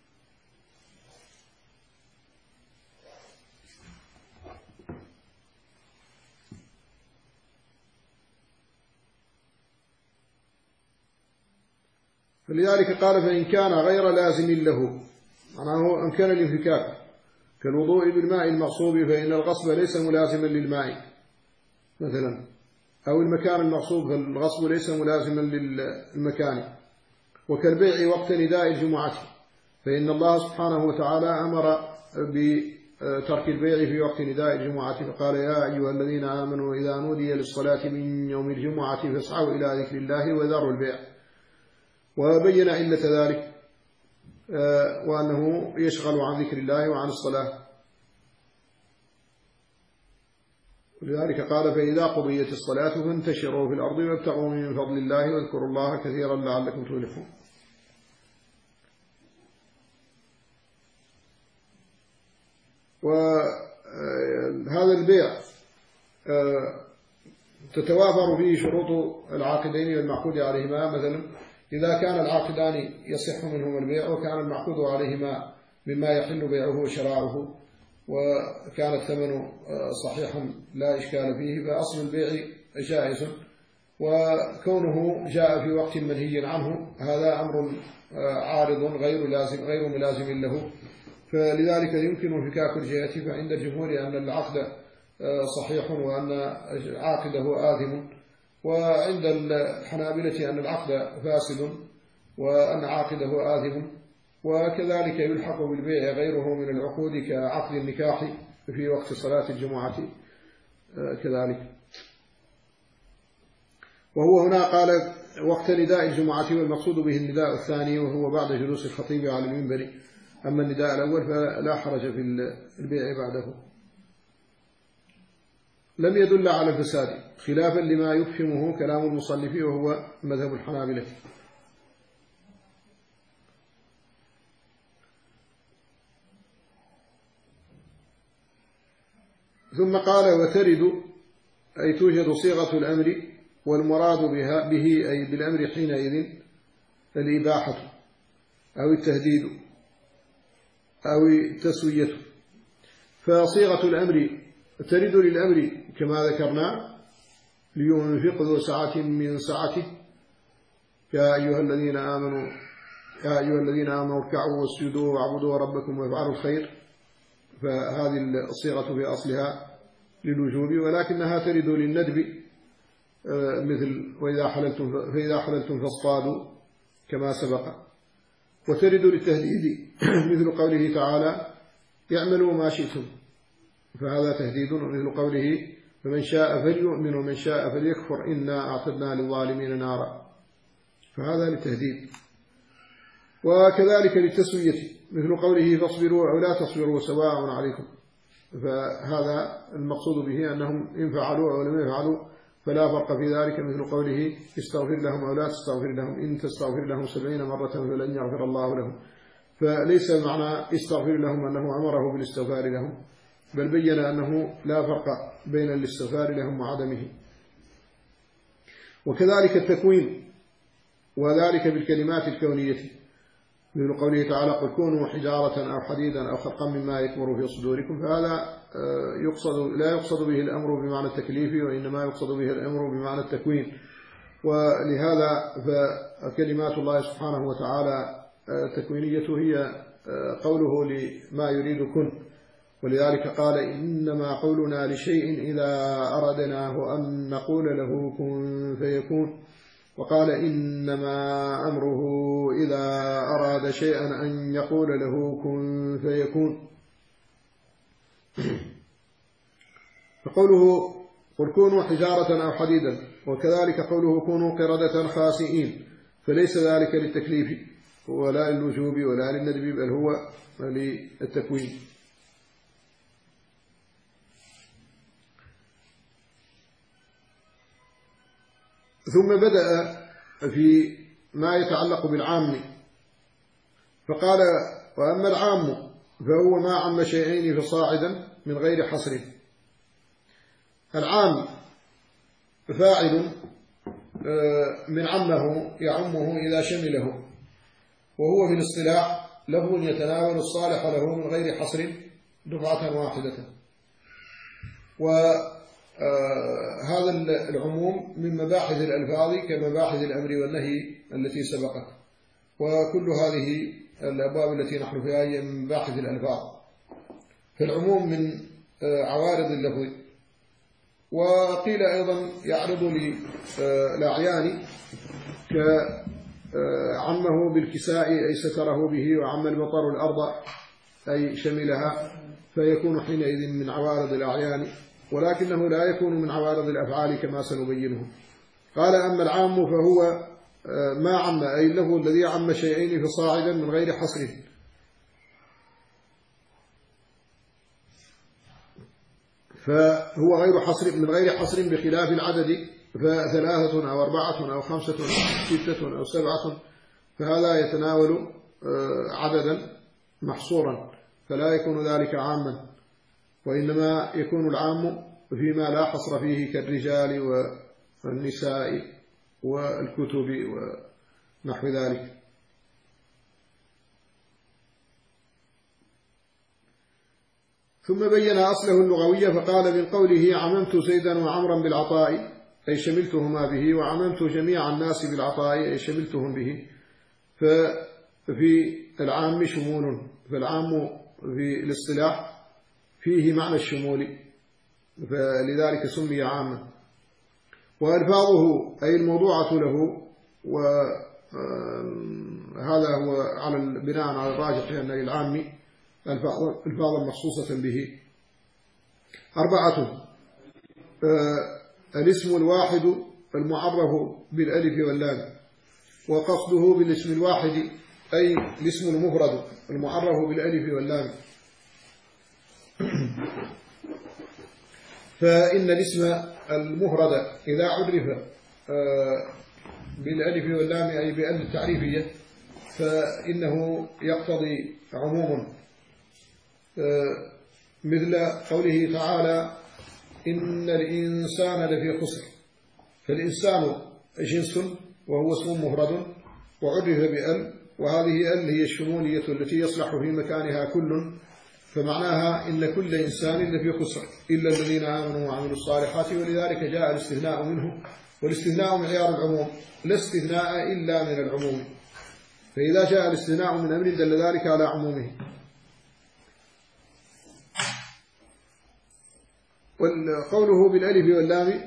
فلذلك قال فإن كان غير لازم له، معناه أمكن الانفكاك كالوضوء بالماء المغصوب فإن الغصب ليس ملازما للماء مثلا، أو المكان المغصوب فالغصب ليس ملازما للمكان. وكالبيع وقت نداء الجمعة فإن الله سبحانه وتعالى أمر بترك البيع في وقت نداء الجمعة فقال يا أيها الذين آمنوا إذا نودي للصلاة من يوم الجمعة فاسعوا إلى ذكر الله وذروا البيع. وبين علة ذلك وأنه يشغل عن ذكر الله وعن الصلاة. ولذلك قال فإذا قضيت الصلاة فانتشروا في الأرض وابتغوا من فضل الله واذكروا الله كثيرا لعلكم تفلحون. وهذا البيع تتوافر فيه شروط العاقدين والمعقود عليهما، مثلا إذا كان العاقدان يصح منهما البيع وكان المعقود عليهما مما يحل بيعه وشراؤه وكان الثمن صحيحا لا إشكال فيه، فأصل البيع جائز، وكونه جاء في وقت منهي عنه هذا أمر عارض غير لازم غير ملازم له، فلذلك يمكن انفكاك الجهة. فعند الجمهور أن العقد صحيح وأن عاقده آثم، وعند الحنابلة أن العقد فاسد وأن عاقده آثم. وكذلك يلحق بالبيع غيره من العقود كعقد النكاح في وقت صلاة الجمعة كذلك. وهو هنا قال وقت نداء الجمعة والمقصود به النداء الثاني وهو بعد جلوس الخطيب على المنبر، أما النداء الأول فلا حرج في البيع بعده. لم يدل على الفساد خلافا لما يفهمه كلام المصنف وهو مذهب الحنابلة. ثم قال وترد أي توجد صيغة الأمر والمراد بها به أي بالأمر حينئذ الإباحة أو التهديد أو التسوية. فصيغة الأمر ترد للأمر كما ذكرنا لينفق ذو سعة من سعته يا أيها الذين آمنوا يا أيها الذين آمنوا اركعوا واسجدوا واعبدوا ربكم وافعلوا الخير، فهذه الصيغة في أصلها للوجوب، ولكنها ترد للندب مثل وإذا حللتم فإذا حللتم فاصطادوا كما سبق. وترد للتهديد مثل قوله تعالى يعملوا ما شئتم، فهذا تهديد، مثل قوله فمن شاء فليؤمن ومن شاء فليكفر إنا أعتدنا للظالمين نارا، فهذا للتهديد. وكذلك للتسوية مثل قوله فاصبروا أو لا تصبروا سواء عليكم، فهذا المقصود به أنهم إن فعلوا أو لم يفعلوا فلا فرق في ذلك، مثل قوله استغفر لهم أو لا تستغفر لهم إن تستغفر لهم سبعين مرة فلن يغفر الله لهم. فليس معنى استغفر لهم أنه أمره بالاستغفار لهم، بل بين أنه لا فرق بين الاستغفار لهم وعدمه. وكذلك التكوين وذلك بالكلمات الكونية مثل قوله تعالى قل كونوا حجارة أو حديدا أو خلقا مما يكبر في صدوركم، فهذا يقصد لا يقصد به الأمر بمعنى التكليف، وإنما يقصد به الأمر بمعنى التكوين. ولهذا فكلمات الله سبحانه وتعالى تكوينية هي قوله لما يريد كن، ولذلك قال إنما قولنا لشيء إذا أردناه أن نقول له كن فيكون، وقال إنما أمره إذا أراد شيئا أن يقول له كن فيكون. فقوله قل كونوا حجارة أو حديدا، وكذلك قوله كونوا قردة خاسئين، فليس ذلك للتكليف ولا للوجوب ولا للندب، بل هو للتكوين. ثم بدأ في ما يتعلق بالعام فقال وأما العام فهو ما عم شيئين فصاعدا من غير حصر. العام فاعل من عمه يعمه إذا شمله، وهو في الاصطلاح لفظ يتناول الصالح له من غير حصر دفعة واحدة. وهذا العموم من مباحث الألفاظ كمباحث الأمر والنهي التي سبقت، وكل هذه الأبواب التي نحن فيها هي من مباحث الألفاظ. فالعموم من عوارض اللفظ. وقيل أيضا يعرض للأعيان كعمه بالكساء أي ستره به، وعم المطر الأرض أي شملها، فيكون حينئذ من عوارض الأعيان، ولكنه لا يكون من عوارض الأفعال كما سنبينه. قال أما العام فهو ما عم أي اللفظ الذي عم شيئين فصاعدا من غير حصر. فهو غير حصر من غير حصر بخلاف العدد، فثلاثة أو أربعة أو خمسة أو ستة أو سبعة، فهذا يتناول عددا محصورا، فلا يكون ذلك عاما، وإنما يكون العام فيما لا حصر فيه كالرجال والنساء والكتب ونحو ذلك. ثم بين أصله اللغوية فقال من قوله عممت زيدا وعمرا بالعطاء أي شملتهما به، وعممت جميع الناس بالعطاء أي شملتهم به. ففي العام شمول، فالعام في الاصطلاح فيه معنى الشمول، فلذلك سمي عاما. وألفاظه أي الموضوعة له، وهذا هو على البناء على الراجح لأن العام ألفاظا مخصوصة به. أربعة: الاسم الواحد المعرف بالألف واللام، وقصده بالاسم الواحد أي الاسم المفرد المعرف بالألف واللام. فإن الاسم المفرد إذا عرف بالألف واللام أي بأل التعريفية فإنه يقتضي عموما، مثل قوله تعالى إن الإنسان لفي خسر. فالإنسان جنس وهو اسم مفرد وعرف بأل، وهذه أل هي الشمولية التي يصلح في مكانها كل، فمعناها إن كل إنسان لفي خسر إلا الذين آمنوا وعملوا الصالحات، ولذلك جاء الاستثناء منه، والاستثناء معيار العموم، لا استثناء إلا من العموم، فإذا جاء الاستثناء من أمر دل ذلك على عمومه. وقوله بالألف واللام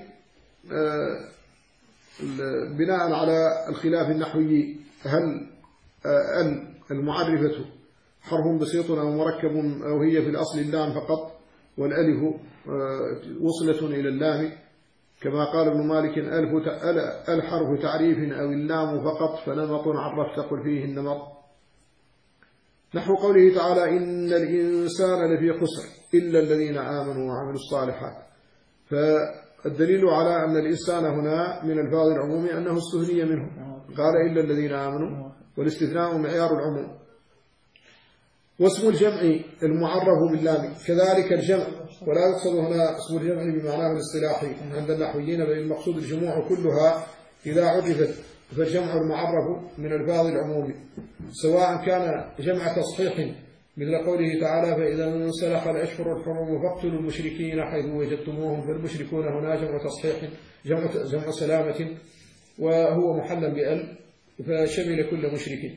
بناء على الخلاف النحوي، هل أل المعرفة حرف بسيط أو مركب أو هي في الأصل اللام فقط، والألف وصلة إلى اللام، كما قال ابن مالك الحرف تعريف أو اللام فقط، فنمط عرفت قل فيه النمط. نحو قوله تعالى إن الإنسان لفي خسر إلا الذين آمنوا وعملوا الصالحات. فالدليل على أن الإنسان هنا من الفاظ العموم أنه استثني منه، قال إلا الذين آمنوا، والاستثناء معيار العموم. واسم الجمع المعرف باللام كذلك الجمع، ولا يقصد هنا اسم الجمع بمعناه الاصطلاحي عند النحويين، بل المقصود الجموع كلها إذا عرفت، فالجمع المعرف من الفاظ العموم، سواء كان جمع تصحيح مثل قوله تعالى فإذا انسلخ الأشهر الحرم فاقتلوا المشركين حيث وجدتموهم، فالمشركون هنا جمع تصحيح جمع, جمع سلامة، وهو محلا بأل فشمل كل مشرك.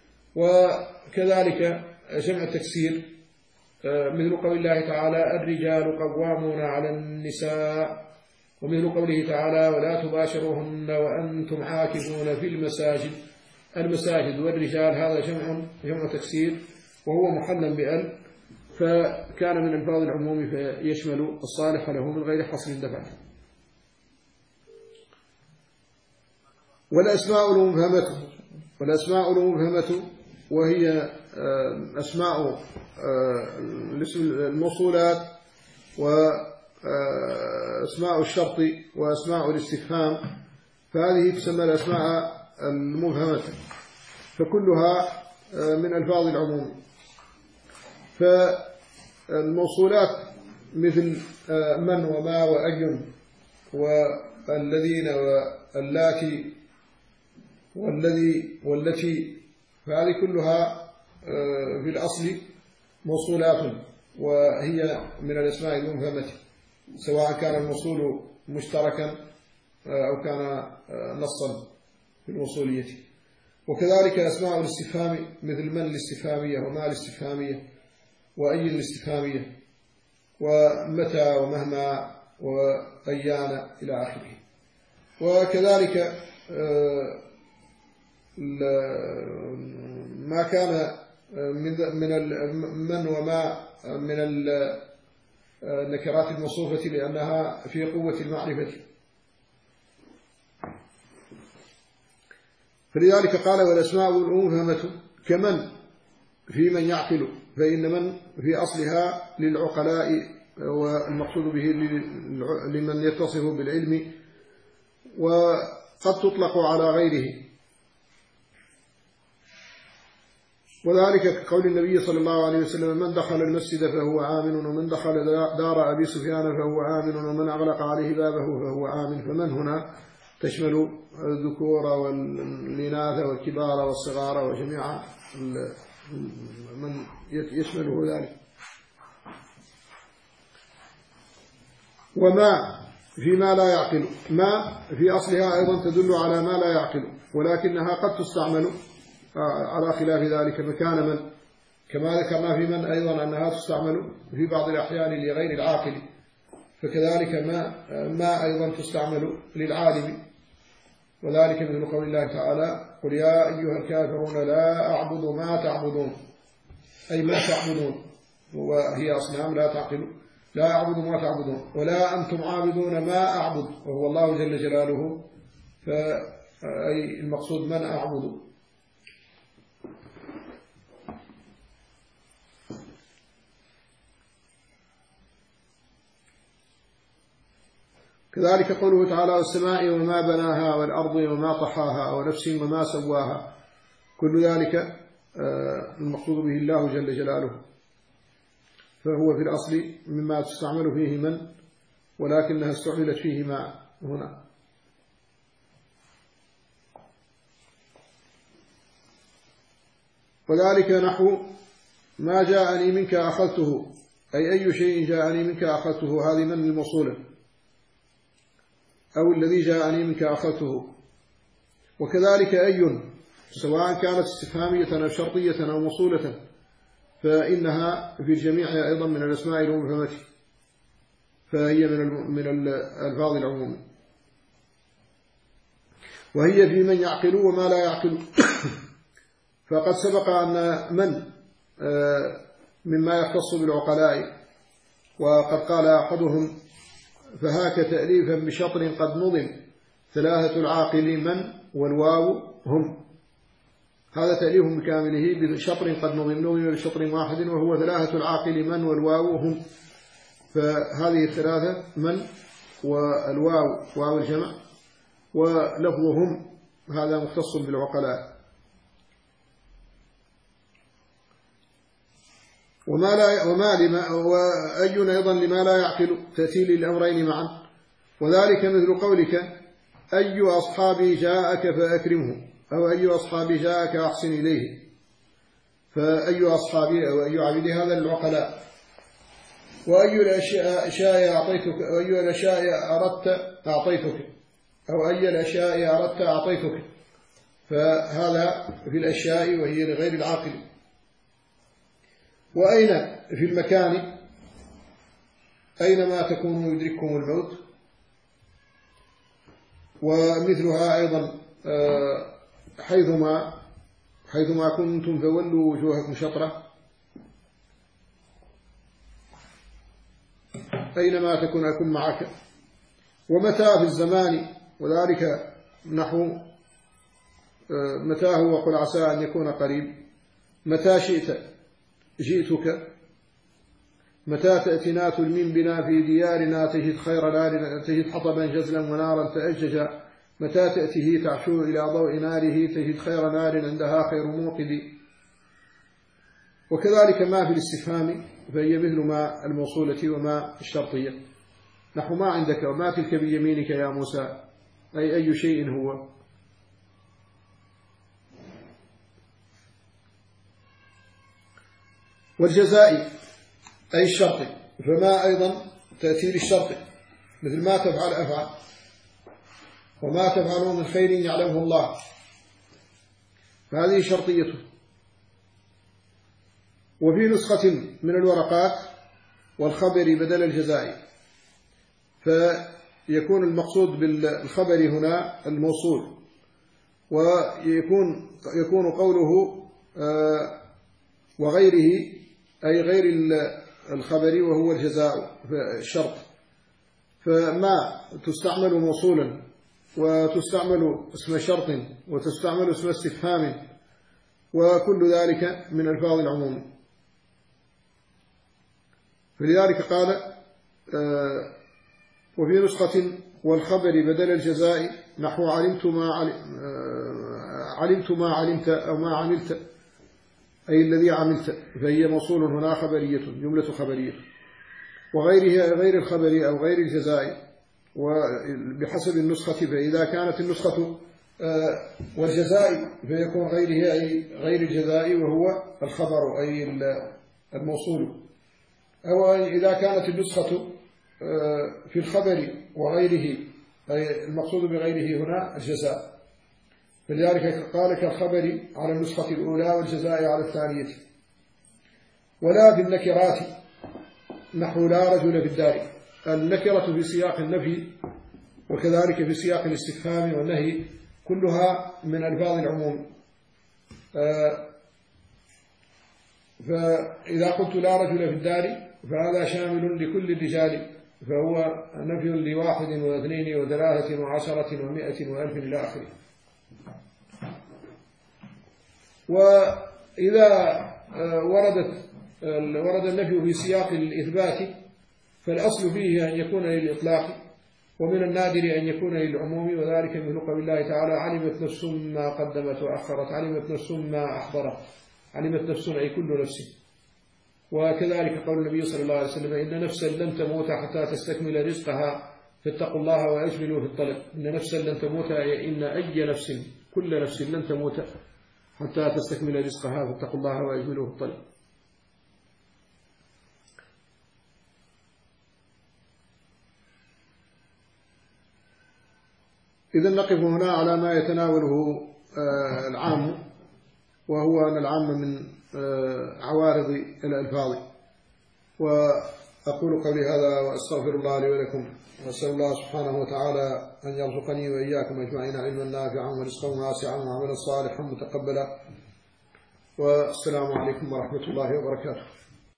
وكذلك جمع التكسير مثل قول الله تعالى الرجال قوامون على النساء، ومثل قوله تعالى ولا تباشروهن وأنتم عاكفون في المساجد. المساجد والرجال هذا جمع جمع تكسير وهو محلا بأل. فكان من ألفاظ العموم فيشمل الصالح له من غير حصر دفع. والأسماء المبهمة والأسماء المبهمة وهي أسماء الموصولات وأسماء الشرط وأسماء الاستفهام، فهذه تسمى الأسماء المبهمة، فكلها من ألفاظ العموم. فالموصولات مثل من وما وأي والذين واللاتي والذي والتي، فهذه كلها في الأصل موصولات، وهي من الأسماء المبهمة، سواء كان الموصول مشتركا أو كان نصا في الموصولية. وكذلك أسماء الاستفهام مثل من الاستفهامية وما الاستفهامية وأي الاستفهامية ومتى ومهما وأيان إلى آخره. وكذلك ما كان من من وما من النكرات الموصوفة لأنها في قوة المعرفة، فلذلك قال والأسماء المبهمة كمن في من يعقل، فإن من في أصلها للعقلاء، والمقصود به لمن يتصف بالعلم، وقد تطلق على غيره، وذلك كقول النبي صلى الله عليه وسلم من دخل المسجد فهو آمن، ومن دخل دار أبي سفيان فهو آمن، ومن أغلق عليه بابه فهو آمن. فمن هنا تشمل الذكور والإناث والكبار والصغار وجميع من يشمله ذلك. وما فيما لا يعقل، ما في أصلها أيضا تدل على ما لا يعقل، ولكنها قد تستعمل على خلاف ذلك مكان من، كما ذكرنا في من أيضا أنها تستعمل في بعض الأحيان لغير العاقل، فكذلك ما, ما أيضا تستعمل للعالم، وذلك مثل قول الله تعالى قل يا أيها الكافرون لا أعبد ما تعبدون، أي ما تعبدون، وهي أصنام لا تعقل، لا أعبد ما تعبدون ولا أنتم عابدون ما أعبد، وهو الله جل جلاله، فأي المقصود من أعبد. كذلك قوله تعالى والسماء وما بناها والأرض وما طحاها ونفس وما سواها، كل ذلك المقصود به الله جل جلاله، فهو في الأصل مما تستعمل فيه من، ولكنها استعملت فيه ما هنا. وذلك نحو ما جاءني منك أخذته، أي أي شيء جاءني منك أخذته، هذه من الموصولة، أو الذي جاءني منك أخذته. وكذلك أي سواء كانت استفهامية أو شرطية أو موصولة، فإنها في الجميع أيضا من الأسماء المبهمة، فهي من من الألفاظ العموم، وهي في من يعقل وما لا يعقل. فقد سبق أن من مما يختص بالعقلاء، وقد قال أحدهم فهاك تأليفا بشطر قد نظم ثلاثة العاقل من والواو هم، هذا تأليف بكامله بشطر قد نظم، نظم بشطر واحد وهو ثلاثة العاقل من والواو هم، فهذه الثلاثة من والواو واو الجمع ولفظهم هذا مختص بالعقلاء. وما لا وما لما وأي أيضا لما لا يعقل تأتي للأمرين معا، وذلك مثل قولك أي أصحابي جاءك فأكرمه، أو أي أصحابي جاءك أحسن إليه، فأي أصحابي أو أي عبدي هذا للعقلاء. وأي الأشياء أعطيتك، وأي الأشياء أردت أعطيتك، أو أي الأشياء أردت أعطيتك، فهذا في الأشياء وهي لغير العاقل. وأين في المكان، أينما تكونوا يدرككم الموت، ومثلها أيضا حيثما حيثما كنتم فولوا وجوهكم شطرة، أينما تكون أكون معك. ومتى في الزمان، وذلك نحو متى هو قل عسى أن يكون قريب. متى شئت جئتك، متى تأتنا تلمين بنا في ديارنا تجد خير نار، تجد حطبا جزلا ونارا تأججا. متى تأتيه تعشو إلى ضوء ناره تجد خير نار عندها خير موقد. وكذلك ما في الاستفهام فهي مثل ما الموصولة وما الشرطية، نحو ما عندك وما تلك بيمينك يا موسى، أي أي شيء هو. والجزاء أي الشرط، فما أيضا تأتي للشرط مثل ما تفعل أفعل، وما تفعلون من خير يعلمه الله، فهذه شرطيته. وفي نسخة من الورقات والخبر بدل الجزاء، فيكون المقصود بالخبر هنا الموصول، ويكون يكون قوله وغيره أي غير الخبر وهو الجزاء الشرط. فما تستعمل موصولا وتستعمل اسم شرط وتستعمل اسم استفهام، وكل ذلك من ألفاظ العموم. فلذلك قال وفي نسخة والخبر بدل الجزاء نحو علمت ما علمت ما علمت أو ما عملت، أي الذي عملت، فهي موصول هنا خبرية، جملة خبرية. وغيرها غير الخبر أو غير الجزاء، وبحسب النسخة، فإذا كانت النسخة والجزاء فيكون غيرها أي غير الجزاء وهو الخبر أي الموصول. أو إذا كانت النسخة في الخبر وغيره أي المقصود بغيره هنا الجزاء، فلذلك قال كالخبر على النسخة الأولى والجزاء على الثانية. ولا بالنكرات نحو لا رجل في الدار، النكرة في سياق النفي وكذلك في سياق الاستفهام والنهي كلها من ألفاظ العموم. فإذا قلت لا رجل في الدار فهذا شامل لكل الرجال، فهو نفي لواحد واثنين وثلاثة وعشرة ومائة وألف إلى آخره. وإذا وردت ورد النفي في سياق الإثبات فالأصل فيه أن يكون للإطلاق، ومن النادر أن يكون للعموم، وذلك مثل قول الله تعالى علمت نفس ما قدمت وأخرت، علمت نفس ما أحضرت، علمت نفس أي كل نفس. وكذلك قول النبي صلى الله عليه وسلم إن نفسا لن تموت حتى تستكمل رزقها فاتقوا الله وأجملوا في الطلب. إن نفسا لن تموت إن أي نفس كل نفس لن تموت حتى تستكمل رزقها فاتقوا الله وأجملوا في الطلب. إذا نقف هنا على ما يتناوله العام، وهو أن العام من عوارض الألفاظ. وأقول قولي هذا وأستغفر الله لي ولكم، وأسأل الله سبحانه وتعالى أن يرزقني وإياكم أجمعين علما نافعا ورزقا واسعا وعملا صالحا متقبلا. والسلام عليكم ورحمة الله وبركاته.